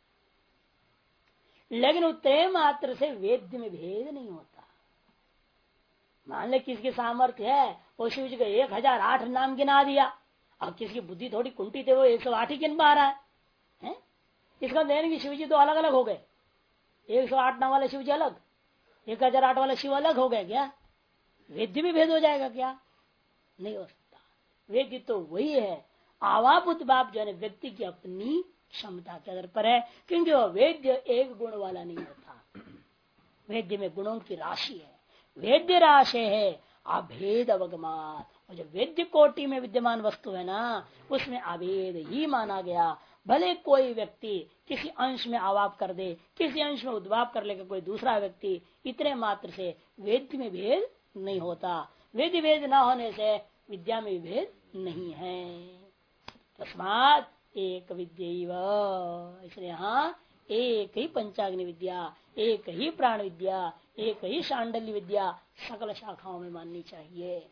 A: लेकिन उतने मात्र से वेद्य में भेद नहीं होता। मान ले किसकी सामर्थ्य है वो शिव जी का 1008 नाम गिना दिया, और किसी की बुद्धि थोड़ी कुंठी थे वो 108 ही गिन पा रहा है? इसका देने की शिव जी तो अलग अलग हो गए, 108 नाम वाले शिव जी अलग, 1008 वाले शिव अलग हो गए क्या? वेद्य भी भेद हो जाएगा क्या? नहीं हो सकता। वेद्य तो वही है, आवापुत बाप जो है व्यक्ति की अपनी क्षमता के आधार पर है, क्योंकि वह वेद्य एक गुण वाला नहीं होता। वेद्य में गुणों की राशि है, वेद्य राशि है अभेद अवगमान, और जो वेद्य कोटि में विद्यमान वस्तु है ना, उसमें अभेद ही माना गया। भले कोई व्यक्ति किसी अंश में आवाप कर दे, किसी अंश में उद्भाव कर लेकर कोई दूसरा व्यक्ति, इतने मात्र से वेद्य में भेद नहीं होता। वेद्य भेद न होने से विद्या में भेद नहीं है। तस्मात एक विद्या, इसलिए यहाँ एक ही पंचाग्नि विद्या, एक ही प्राण विद्या, एक ही शांडल्य विद्या सकल शाखाओं में माननी चाहिए।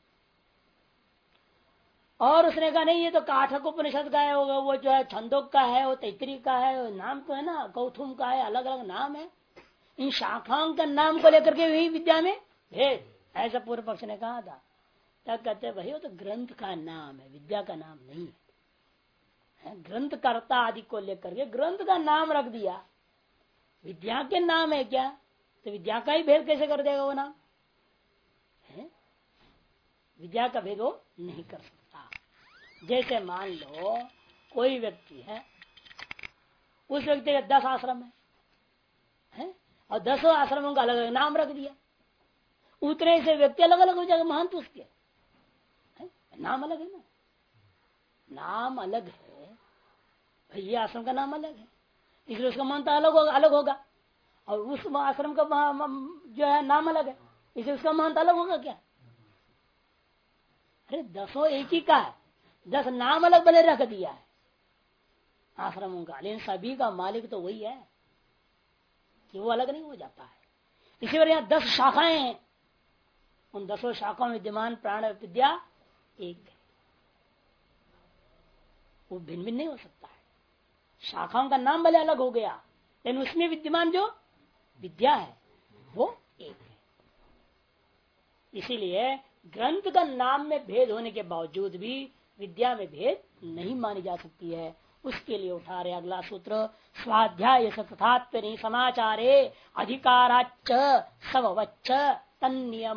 A: और उसने कहा नहीं, ये तो काठक उपनिषद का है, वो जो है छंदोक का है, वो तैतरी का है, नाम तो है ना, कौथुम का है, अलग अलग नाम है। इन शाखाओं का नाम को लेकर के वही विद्या में भेद, ऐसा पूर्व पक्ष ने कहा था। तब कहते भाई वो तो ग्रंथ का नाम है, विद्या का नाम नहीं है। ग्रंथ कर्ता आदि को लेकर के ग्रंथ का नाम रख दिया, विद्या के नाम है क्या? तो विद्या का ही भेद कैसे कर देगा वो नाम है? विद्या का भेद वो नहीं कर सकता। जैसे मान लो कोई व्यक्ति है, उस व्यक्ति के 10 आश्रम है और 10 आश्रमों का अलग अलग नाम रख दिया। उतने से व्यक्ति अलग अलग हो जाएगा, महंत उसके है? नाम अलग है ना, नाम अलग है भाई, ये आश्रम का नाम अलग है, इसलिए उसका महंता अलग होगा। और उस आश्रम का जो है नाम अलग है, इसलिए उसका महंत अलग होगा क्या? अरे 10 एक ही का है, 10 नाम अलग भले रख दिया है आश्रमों का, लेकिन सभी का मालिक तो वही है कि वो अलग नहीं हो जाता है। इसी वजह यहाँ 10 शाखाएं हैं, उन 10 शाखाओं में विद्यमान प्राण विद्या एक है, वो भिन्न भिन्न नहीं हो सकता है। शाखाओं का नाम भले अलग हो गया, लेकिन उसमें विद्यमान जो विद्या है वो एक है। इसीलिए ग्रंथ का नाम में भेद होने के बावजूद भी विद्या में भेद नहीं मानी जा सकती है। उसके लिए उठा रहे अगला सूत्र, स्वाध्याय तथात्मनि समाचारे अधिकाराच्च सवच्च तन्नियम।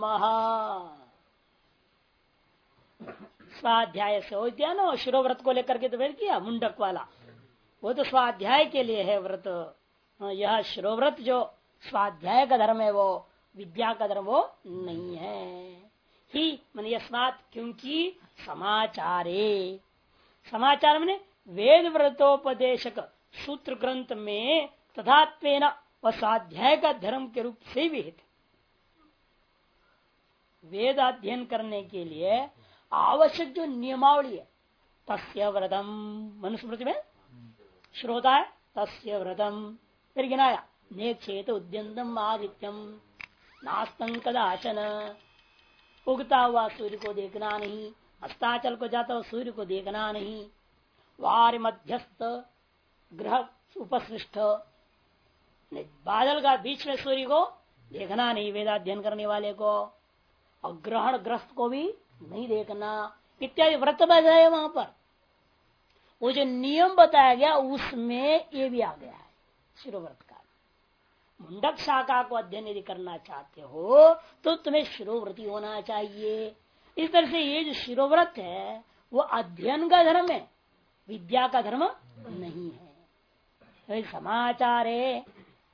A: स्वाध्याय से हो गया ना, शिरोव्रत को लेकर के तो भेद किया मुंडक वाला, वो तो स्वाध्याय के लिए है व्रत। यह शिरोव्रत जो स्वाध्याय का धर्म है वो विद्या का धर्म वो नहीं है ही। मन यस्मात्, क्योंकि समाचारे, समाचार में वेद व्रतोपदेशक सूत्र ग्रंथ में तथात्वेन व स्वाध्याय का धर्म के रूप से विहित। वेद अध्ययन करने के लिए आवश्यक जो नियमावली है, तस्य व्रतम, मनुस्मृति में श्रोता है तस्य व्रतम, फिर गिनाया नेक्षेत उद्यंतम आदित्यम नास्तं कदाचन, उगता हुआ सूर्य को देखना नहीं, अस्ताचल को जाता हुआ सूर्य को देखना नहीं, वार मध्यस्थ ग्रह उपसृष्ट, बादल का बीच में सूर्य को देखना नहीं वेदाध्ययन करने वाले को, और ग्रहण ग्रस्त को भी नहीं देखना, इत्यादि व्रत बताया वहां पर। वो जो नियम बताया गया उसमें ये भी आ गया है शिरोव्रत का। मुंडक शाखा को अध्ययन यदि करना चाहते हो तो तुम्हें शिरोव्रती होना चाहिए। इस तरह से ये जो शिरोव्रत है वो अध्ययन का धर्म है, विद्या का धर्म नहीं है। तो समाचार है,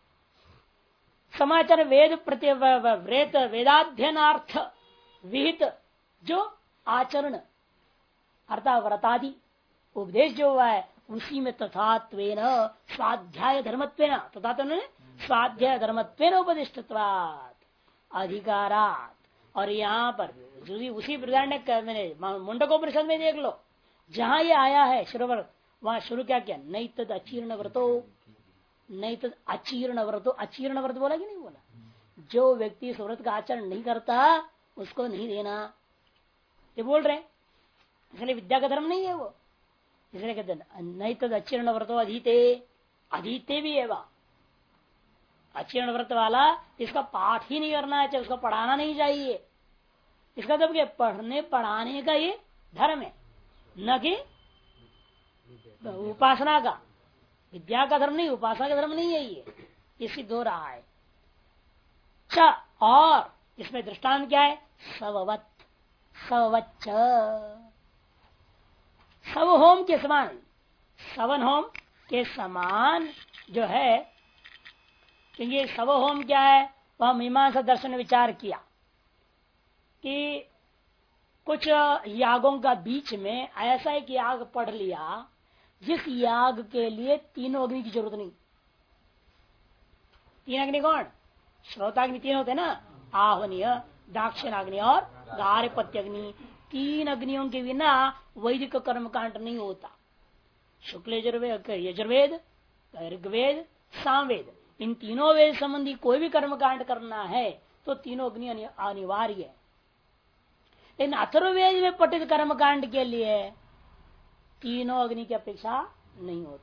A: समाचार वेद प्रति वेदाध्ययनार्थ विहित जो आचरण अर्थात व्रतादि उपदेश जो हुआ है उसी में तथात्वेन स्वाध्याय धर्मत्वेन, तथा स्वाध्याय धर्मत्वेन उपदिष्टत्वात् अधिकारात। और यहाँ पर उसी मुंडकोपनिषद में देख लो, जहाँ ये आया है शिरोव्रत, वहां शुरू क्या किया, नहीं तद अचीर्ण व्रतो, नहीं तद अचीर्ण व्रतो, अचीर्ण व्रत बोला कि नहीं बोला? जो व्यक्ति इस व्रत का आचरण नहीं करता उसको नहीं देना, ये बोल रहे। इसलिए विद्या का धर्म नहीं है वो, इसलिए कहते नहीं तद अचीर्ण व्रतो अधीते, अधीते भी है वह अचीर्ण व्रत वाला, इसका पाठ ही नहीं करना चाहिए, उसको पढ़ाना नहीं चाहिए। इसका मतलब क्या, पढ़ने पढ़ाने का ये धर्म है, न कि उपासना का। विद्या का धर्म नहीं, उपासना का धर्म नहीं है ये, सिद्ध हो रहा है। और इसमें दृष्टांत क्या है, सववत सवच्च, सव होम के समान, सवन होम के समान जो है। क्योंकि सव होम क्या है, वह मीमांसा दर्शन विचार किया कि कुछ यागों का बीच में ऐसा एक याग पढ़ लिया जिस याग के लिए तीनों अग्नि की जरूरत नहीं। तीन अग्नि कौन? श्रोताग्नि तीन होते ना, आहवनीय, दाक्षिणाग्नि और गार्हपत्य अग्नि। तीन अग्नियों के बिना वैदिक कर्मकांड नहीं होता। शुक्ल यजुर्वेद, ऋग्वेद, सामवेद, इन तीनों वेद संबंधी कोई भी कर्मकांड करना है तो तीनों अग्नि अनिवार्य है। लेकिन अथर्ववेद में पठित कर्मकांड के लिए तीनों अग्नि की अपेक्षा नहीं होती।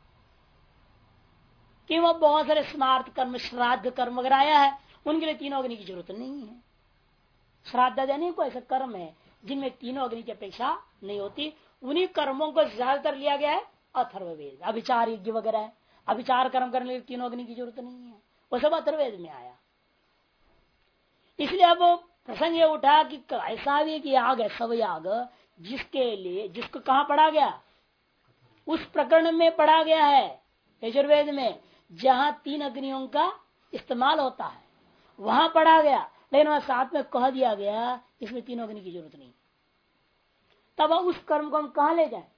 A: कि वह बहुत सारे स्मार्थ कर्म, श्राद्ध कर्म वगैरह आया है, उनके लिए तीनों अग्नि की जरूरत नहीं है। श्राद्ध देने को ऐसे कर्म है जिनमें तीनों अग्नि की अपेक्षा नहीं होती। उन्हीं कर्मों को ज्यादातर लिया गया है अथर्ववेद। अभिचार यज्ञ वगैरह है, अभिचार कर्म करने के लिए तीनों अग्नि की जरूरत नहीं है, वो सब अथर्ववेद में आया। इसलिए अब प्रसंग ये उठा कि ऐसा भी एक याग है, सब याग, जिसके लिए जिसको कहाँ पढ़ा गया? उस प्रकरण में पढ़ा गया है यजुर्वेद में, जहां तीन अग्नियों का इस्तेमाल होता है, वहां पढ़ा गया। लेकिन वहां साथ में कह दिया गया इसमें तीनों अग्नि की जरूरत नहीं। तब उस कर्म को हम कहां ले जाए?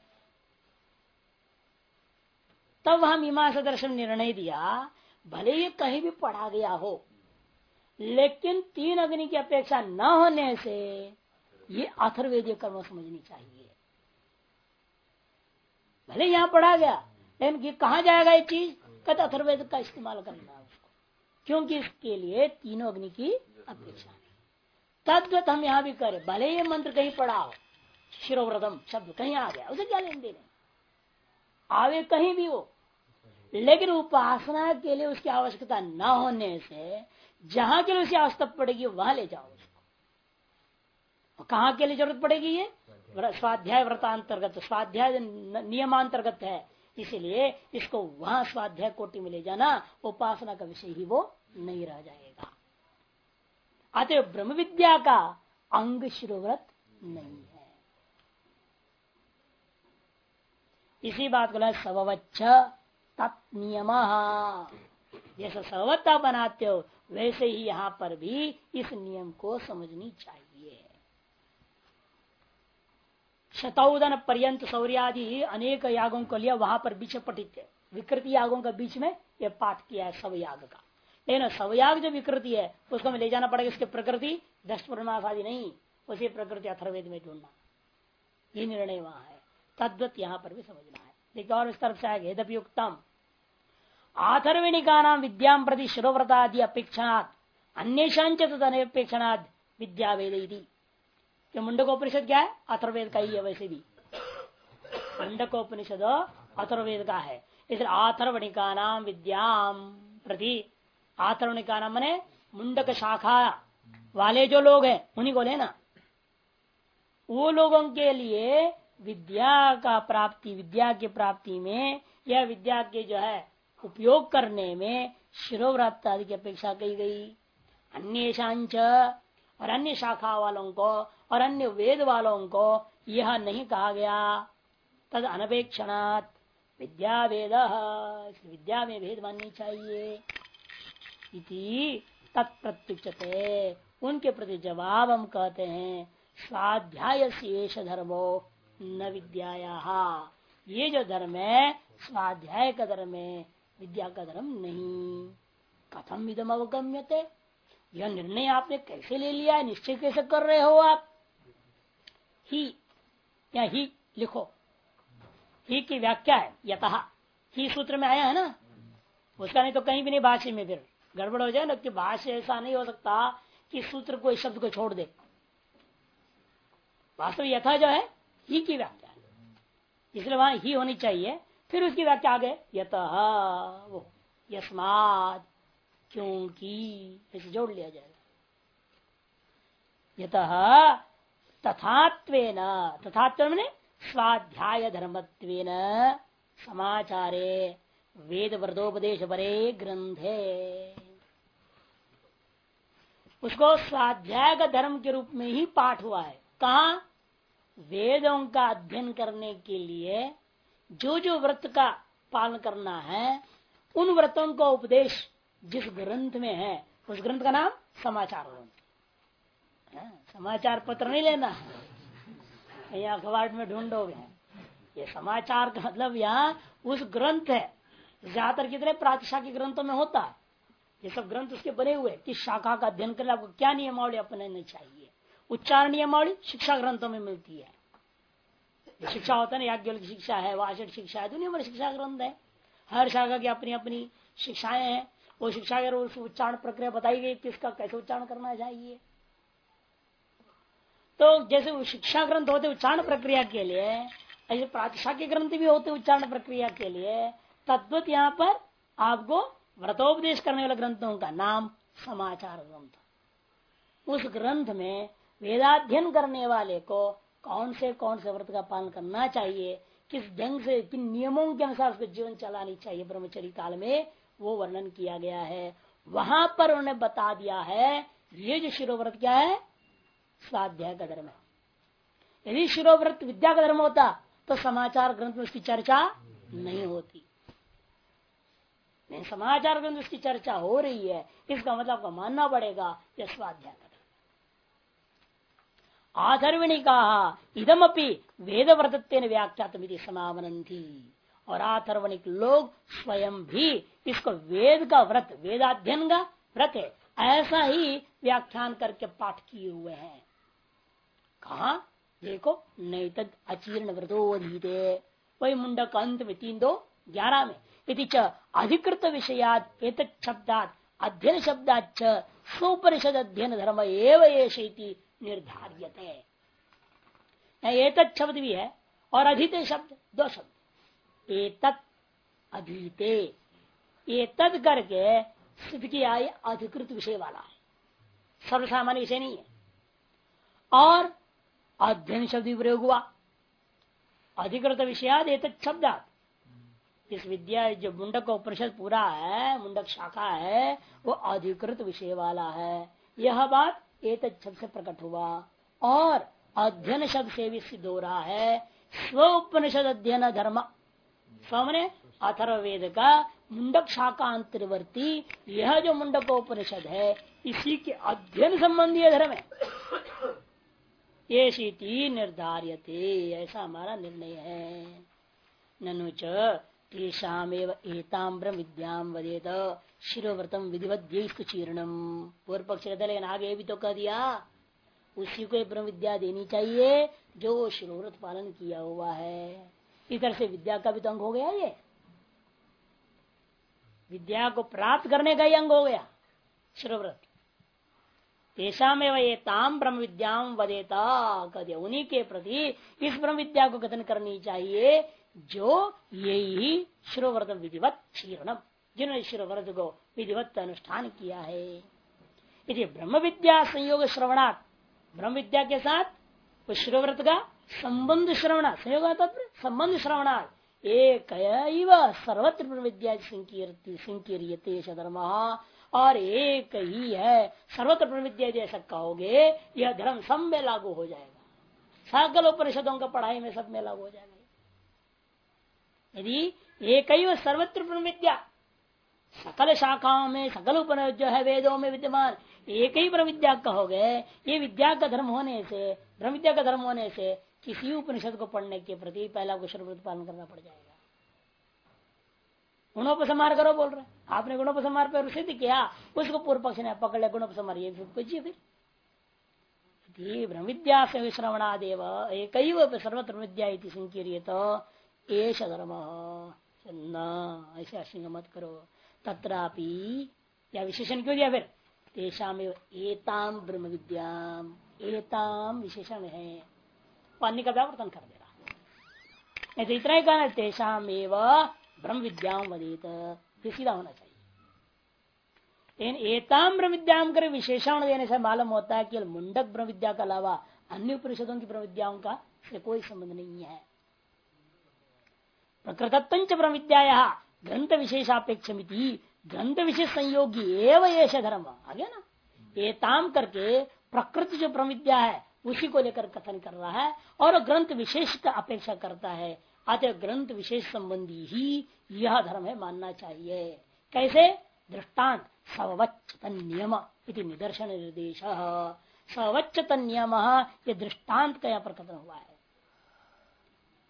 A: तब वहां मीमांसा दर्शन निर्णय दिया, भले ये कहीं भी पढ़ा गया हो, लेकिन तीन अग्नि की अपेक्षा न होने से ये अथर्ववेदीय कर्म समझनी चाहिए। भले यहां पढ़ा गया, लेकिन ये कहां जाएगा ये चीज? कहते अथर्ववेद का इस्तेमाल करना है उसको, क्योंकि इसके लिए तीनों अग्नि की अपेक्षा नहीं। तद्वत हम यहां भी करें, भले ये मंत्र कहीं पढ़ा हो, शिरोव्रतम शब्द कहीं आ गया, उसे क्या लेन देन है, आवे कहीं भी हो, लेकिन उपासना के लिए उसकी आवश्यकता न होने से जहां के लिए उसकी आवश्यकता पड़ेगी वहां ले जाओ उसको। कहां के लिए जरूरत पड़ेगी? ये स्वाध्याय व्रतांतर्गत, स्वाध्याय नियमांतर्गत है, इसीलिए इसको वहां स्वाध्याय कोटि में ले जाना उपासना का विषय ही वो नहीं रह जाएगा। अतः ब्रह्म विद्या का अंग शिरोव्रत नहीं है। इसी बात को सवच्छ तत्नियम, जैसा सवत्ता बनाते हो वैसे ही यहां पर भी इस नियम को समझनी चाहिए। शतौदन पर्यंत सौर्यादि अनेक यागों को लिया, वहां पर बीच पठित है। विकृति यागों का बीच में यह पाठ किया है सब याग का। लेकिन सवयाग जो विकृति है उसको हमें ले जाना पड़ेगा, इसके प्रकृति दश पूर्णमास आदि नहीं, उसी प्रकृति अथर्ववेद में ढूंढना, ये निर्णय वहां है। तद्वत यहाँ पर भी समझना है। देखिए और इस तरफ से आगे, यद्यपि युक्तम आथर्वणिका नाम विद्याम प्रति शिरोव्रतादि अपेक्षणात् अन्येषांच तदपेक्षणात् विद्या वेद। मुंडकोपनिषद क्या है? अथर्ववेद का ही है। वैसे भी मुंडकोपनिषद अथर्ववेद का है, इसलिए आथर्वणिका नाम विद्याम प्रति, आथर्वणिका नाम मने मुंडक शाखा वाले जो लोग हैं उन्हीं को लेना। वो लोगों के लिए विद्या का प्राप्ति, विद्या की प्राप्ति में या विद्या के जो है उपयोग करने में शिरोव्रत आदि की अपेक्षा की गई। अन्येषांच, और अन्य शाखा वालों को और अन्य वेद वालों को यह नहीं कहा गया। तद अनपेक्षणात् विद्या वेद, विद्या में भेद माननी चाहिए। इति तत्प्रत्युच्यते, उनके प्रति जवाब हम कहते हैं स्वाध्याय शेष धर्मो न विद्याया, ये जो धर्म है स्वाध्याय का धर्म है, विद्या का धर्म नहीं। कथम इदम अवगम्यते, यह निर्णय आपने कैसे ले लिया है, निश्चय कैसे कर रहे हो आप? ही या ही लिखो, ही की व्याख्या है यतः, ही सूत्र में आया है ना, उसका नहीं तो कहीं भी नहीं भाष्य में, फिर गड़बड़ हो जाए ना कि भाष्य ऐसा नहीं हो सकता कि सूत्र को, शब्द को छोड़ दे। वास्तव यथा जो है ही की व्याख्या है, इसलिए वहां ही होनी चाहिए, फिर उसकी व्याख्या आगे यतः, वो यस्मात्, क्योंकि, ऐसे जोड़ लिया जाएगा। यतः तथात्वेन, तथात्व माने स्वाध्याय धर्मत्वेन समाचारे वेद व्रतोपदेश परे ग्रंथे, उसको स्वाध्याय का धर्म के रूप में ही पाठ हुआ है। कहा? वेदों का अध्ययन करने के लिए जो जो व्रत का पालन करना है, उन व्रतों का उपदेश जिस ग्रंथ में है, उस ग्रंथ का नाम समाचार ग्रंथ। समाचार पत्र नहीं लेना, कहीं अखबार में ढूंढोगे। ये समाचार का मतलब यहाँ उस ग्रंथ है, ज्यादातर कितने प्रातिशाखिक ग्रंथों में होता है। ये सब ग्रंथ उसके बने हुए, किस शाखा का अध्ययन कर आपको क्या नियमावली अपनानी चाहिए। उच्चारण नियमावली शिक्षा ग्रंथों में मिलती है। ये शिक्षा होता है ना, याज्ञवल्क्य शिक्षा है, वाशिष्ठ शिक्षा है, दुनिया भर शिक्षा ग्रंथ है। हर शाखा की अपनी अपनी शिक्षाएं हैं। वो शिक्षा के उच्चारण प्रक्रिया बताई गई, किसका कैसे उच्चारण करना चाहिए। तो जैसे वो शिक्षा ग्रंथ होते उच्चारण प्रक्रिया के लिए, ऐसे प्रातिशाख्य ग्रंथ भी होते उच्चारण प्रक्रिया के लिए। तद्वत यहाँ पर आपको व्रतोपदेश करने वाले ग्रंथों का नाम समाचार ग्रंथ। उस ग्रंथ में वेदाध्ययन करने वाले को कौन से व्रत का पालन करना चाहिए, किस ढंग से किन नियमों के अनुसार उसको जीवन चलानी चाहिए ब्रह्मचर्य काल में, वो वर्णन किया गया है। वहां पर उन्होंने बता दिया है ये जो शिरोव्रत क्या है, स्वाध्याय का धर्म है। यदि शिरोव्रत विद्या का धर्म होता तो समाचार ग्रंथ में उसकी चर्चा नहीं होती। नहीं, समाचार ग्रंथ उसकी चर्चा हो रही है, इसका मतलब आपको मानना पड़ेगा यह स्वाध्याय का धर्म। आधर्विणी कहा इदमपि वेद व्रतत्वेन व्याख्यातमिति समावनन्ति। और आधर्वणिक लोग स्वयं भी इसको वेद का व्रत, वेदाध्ययन का व्रत है ऐसा ही व्याख्यान करके पाठ किए हुए हैं। कहा देखो नैतद अचीर्ण व्रतोधीते, वही मुंडक अंत में 3:2:11 में इति च अधिकृत विषयात् एतत् शब्दात् अध्ययन शब्दाच्च सुपरिषद अध्ययन धर्म एव एषेति निर्धार्यते। एतत् शब्द भी है और अधीते शब्द, 2 शब्द। एतत् अधीते, एतत् करके सिद्ध किया अधिकृत विषय वाला है, सर्वसामान्य विषय नहीं है। और अध्ययन शब्द भी प्रयोग हुआ, अधिकृत विषयाद एतत् शब्दात्। इस विद्या जो मुंडक उपनिषद पूरा है, मुंडक शाखा है, वो अधिकृत विषय वाला है। यह बात एतत् शब्द से प्रकट हुआ। और अध्ययन शब्द से भी सिद्ध हो रहा है स्व उपनिषद अध्ययन धर्म। स्व ने अथर्ववेद का मुंडक शाखा अंतर्वर्ती यह जो मुंडक उपनिषद है, इसी के अध्ययन संबंधी धर्म है। ये शीति निर्धार्यते, ऐसा हमारा निर्णय है। ननु च तेषामेव एतां ब्रह्म विद्याम वदेत शिरोव्रतम विधिवद्यैस्तु चीर्णम। पूर्व पक्ष कहते लेकिन आगे भी तो कह दिया उसी को ब्रह्म विद्या देनी चाहिए जो शिरोव्रत पालन किया हुआ है। इधर से विद्या का भी तो अंग हो गया, ये विद्या को प्राप्त करने का ही अंग हो गया शिरोव्रत। तेषामेव एतां ब्रह्म विद्याम वदेता, कह उन्हीं के प्रति इस ब्रह्म विद्या को कथन करनी चाहिए जो यही शिरोव्रत विधिवत क्षीर्णम, जिन्होंने शिरोव्रत को विधिवत अनुष्ठान किया है। यदि ब्रह्म विद्या संयोग श्रवणात्, ब्रह्म विद्या के साथ शिरोव्रत का संबंध श्रवणात्, संयोग संबंध श्रवणात् एक सर्वत्र ब्रह्म विद्या संकीर्यते धर्म, और एक ही है सर्वत्र ब्रह्म विद्या जैसा कहोगे यह धर्म सब में लागू हो जाएगा। सकल उपनिषदों का पढ़ाई में सब में लागू हो जाएगा। यदि एक ही सर्वत्र ब्रह्म विद्या, सकल शाखाओं में सकल उपनिषद जो है वेदों में विद्यमान एक ही ब्रह्म विद्या कहोगे, ये विद्या का धर्म होने से, ब्रह्म विद्या का धर्म होने से किसी उपनिषद को पढ़ने के प्रति पहला को शिरोव्रत पालन करना पड़ जाएगा। गुणोपसंहार करो बोल रहे, आपने गुणोपसंहार पर सिद्ध किया, उसको पूर्व पक्ष ने पकड़ लिया गुणोपसंहार, ये पूछिए फिर ब्रह्म विद्या से श्रवणादेव एक सर्वत्र विद्या संकीर्यत एष धर्म। ऐसे असिंग मत करो। तत्रापि या विशेषण क्यों दिया फिर, तेषामेव एताम ब्रह्म विद्याम, एताम विशेषण है, पानी का व्यावर्तन कर दे रहा। नहीं तो इतना ही कहना तेषामेव ब्रह्म विद्याम वदेत, ये सीधा होना चाहिए। लेकिन एताम ब्रह्म विद्याम कर विशेषण देने से मालूम होता है कि मुंडक ब्रह्म विद्या के अलावा अन्य उपनिषदों की ब्रह्म विद्याओं का से कोई संबंध नहीं है। प्रकृतत्व ब्रह्म विद्या ग्रंथ विशेषापेक्षमिति, ग्रंथ विशेष संयोगी एवं एष धर्म आ गया ना। एताम करके प्रकृति जो ब्रह्म विद्या है उसी को लेकर कथन कर रहा है और ग्रंथ विशेष का अपेक्षा करता है। अतः ग्रंथ विशेष संबंधी ही यह धर्म है, मानना चाहिए। कैसे? दृष्टांत सवच्चत नियम इति निदर्शन निर्देश। सवच्चत नियम ये दृष्टांत का यहाँ पर कथन हुआ है।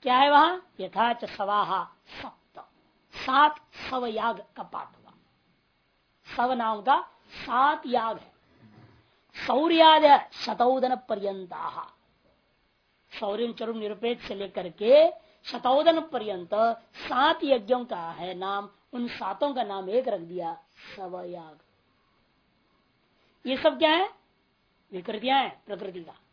A: क्या है वहां? यथाच सवाहा सप्त, 7 सव याग का पाठ हुआ। सव नाम का 7 याग है। सौर्याद शतौदन पर्यंता, सौर्य चरुम निरपेक्ष से लेकर के शतौदन पर्यंत 7 यज्ञों का है नाम। उन 7 का नाम एक रख दिया, सवयाग। ये सब क्या है? विकृतियां हैं प्रकृति का।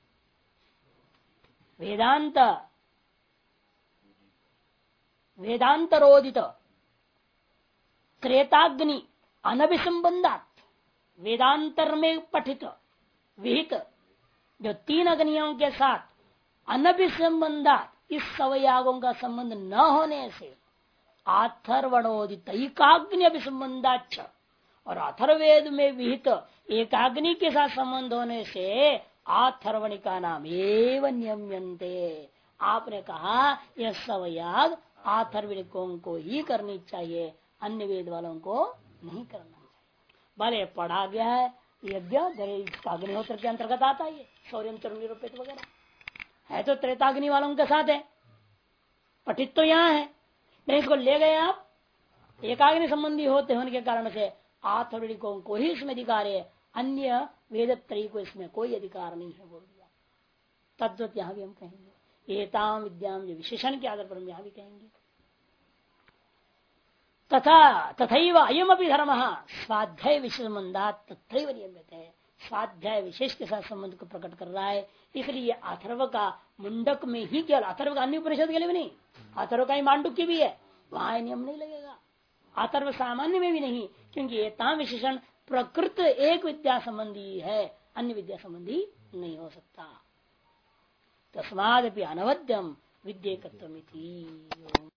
A: वेदांतरोदित त्रेताग्नि अनभिसंबंधात, वेदांतर में पठित विहित जो 3 अग्नियों के साथ अनभिसंबंधात, इस सवयागों का संबंध न होने से अथर्वणोदित एकाग्नि अभिसंबंधाच, और अथर्वेद में विहित एकाग्नि के साथ संबंध होने से अथर्वणि का नाम एवं नियम्यन्ते। आपने कहा यह सवयाग अथर्वणिकों को ही करनी चाहिए, अन्य वेद वालों को नहीं करना चाहिए। भले पढ़ा गया है यज्ञ अग्निहोत्र के अंतर्गत आता है, शौर्यम चरम निरूपित वगैरह है तो त्रेताग्नि वालों के साथ है, पठित तो यहाँ है। नहीं इसको ले गए आप, एकाग्नि संबंधी होने के कारण से अथर्वणिकों को ही इसमें अधिकार है, अन्य वेद त्रयी को इसमें कोई अधिकार नहीं है बोल दिया। तद्वत यहाँ भी हम कहेंगे, एताम विद्याम विशेषण के आधार पर हम यहाँ भी कहेंगे। तथा तथैव अयम अपनी धर्म स्वाध्याय विशेष संबंधात तथैव नियमित है, स्वाध्याय विशेष के साथ संबंध को प्रकट कर रहा है। इसलिए अथर्व का मुंडक में ही केवल, अथर्व का अन्य उपनिषद के लिए भी नहीं, अथर्व का ही मांडुक्य भी है, वहां नियम नहीं लगेगा। अथर्व सामान्य में भी नहीं, क्योंकि एताम विशेषण प्रकृत एक विद्या संबंधी है, अन्य विद्या संबंधी नहीं हो सकता। तस्मादपि अनवद्यम विद्येकत्वमिति।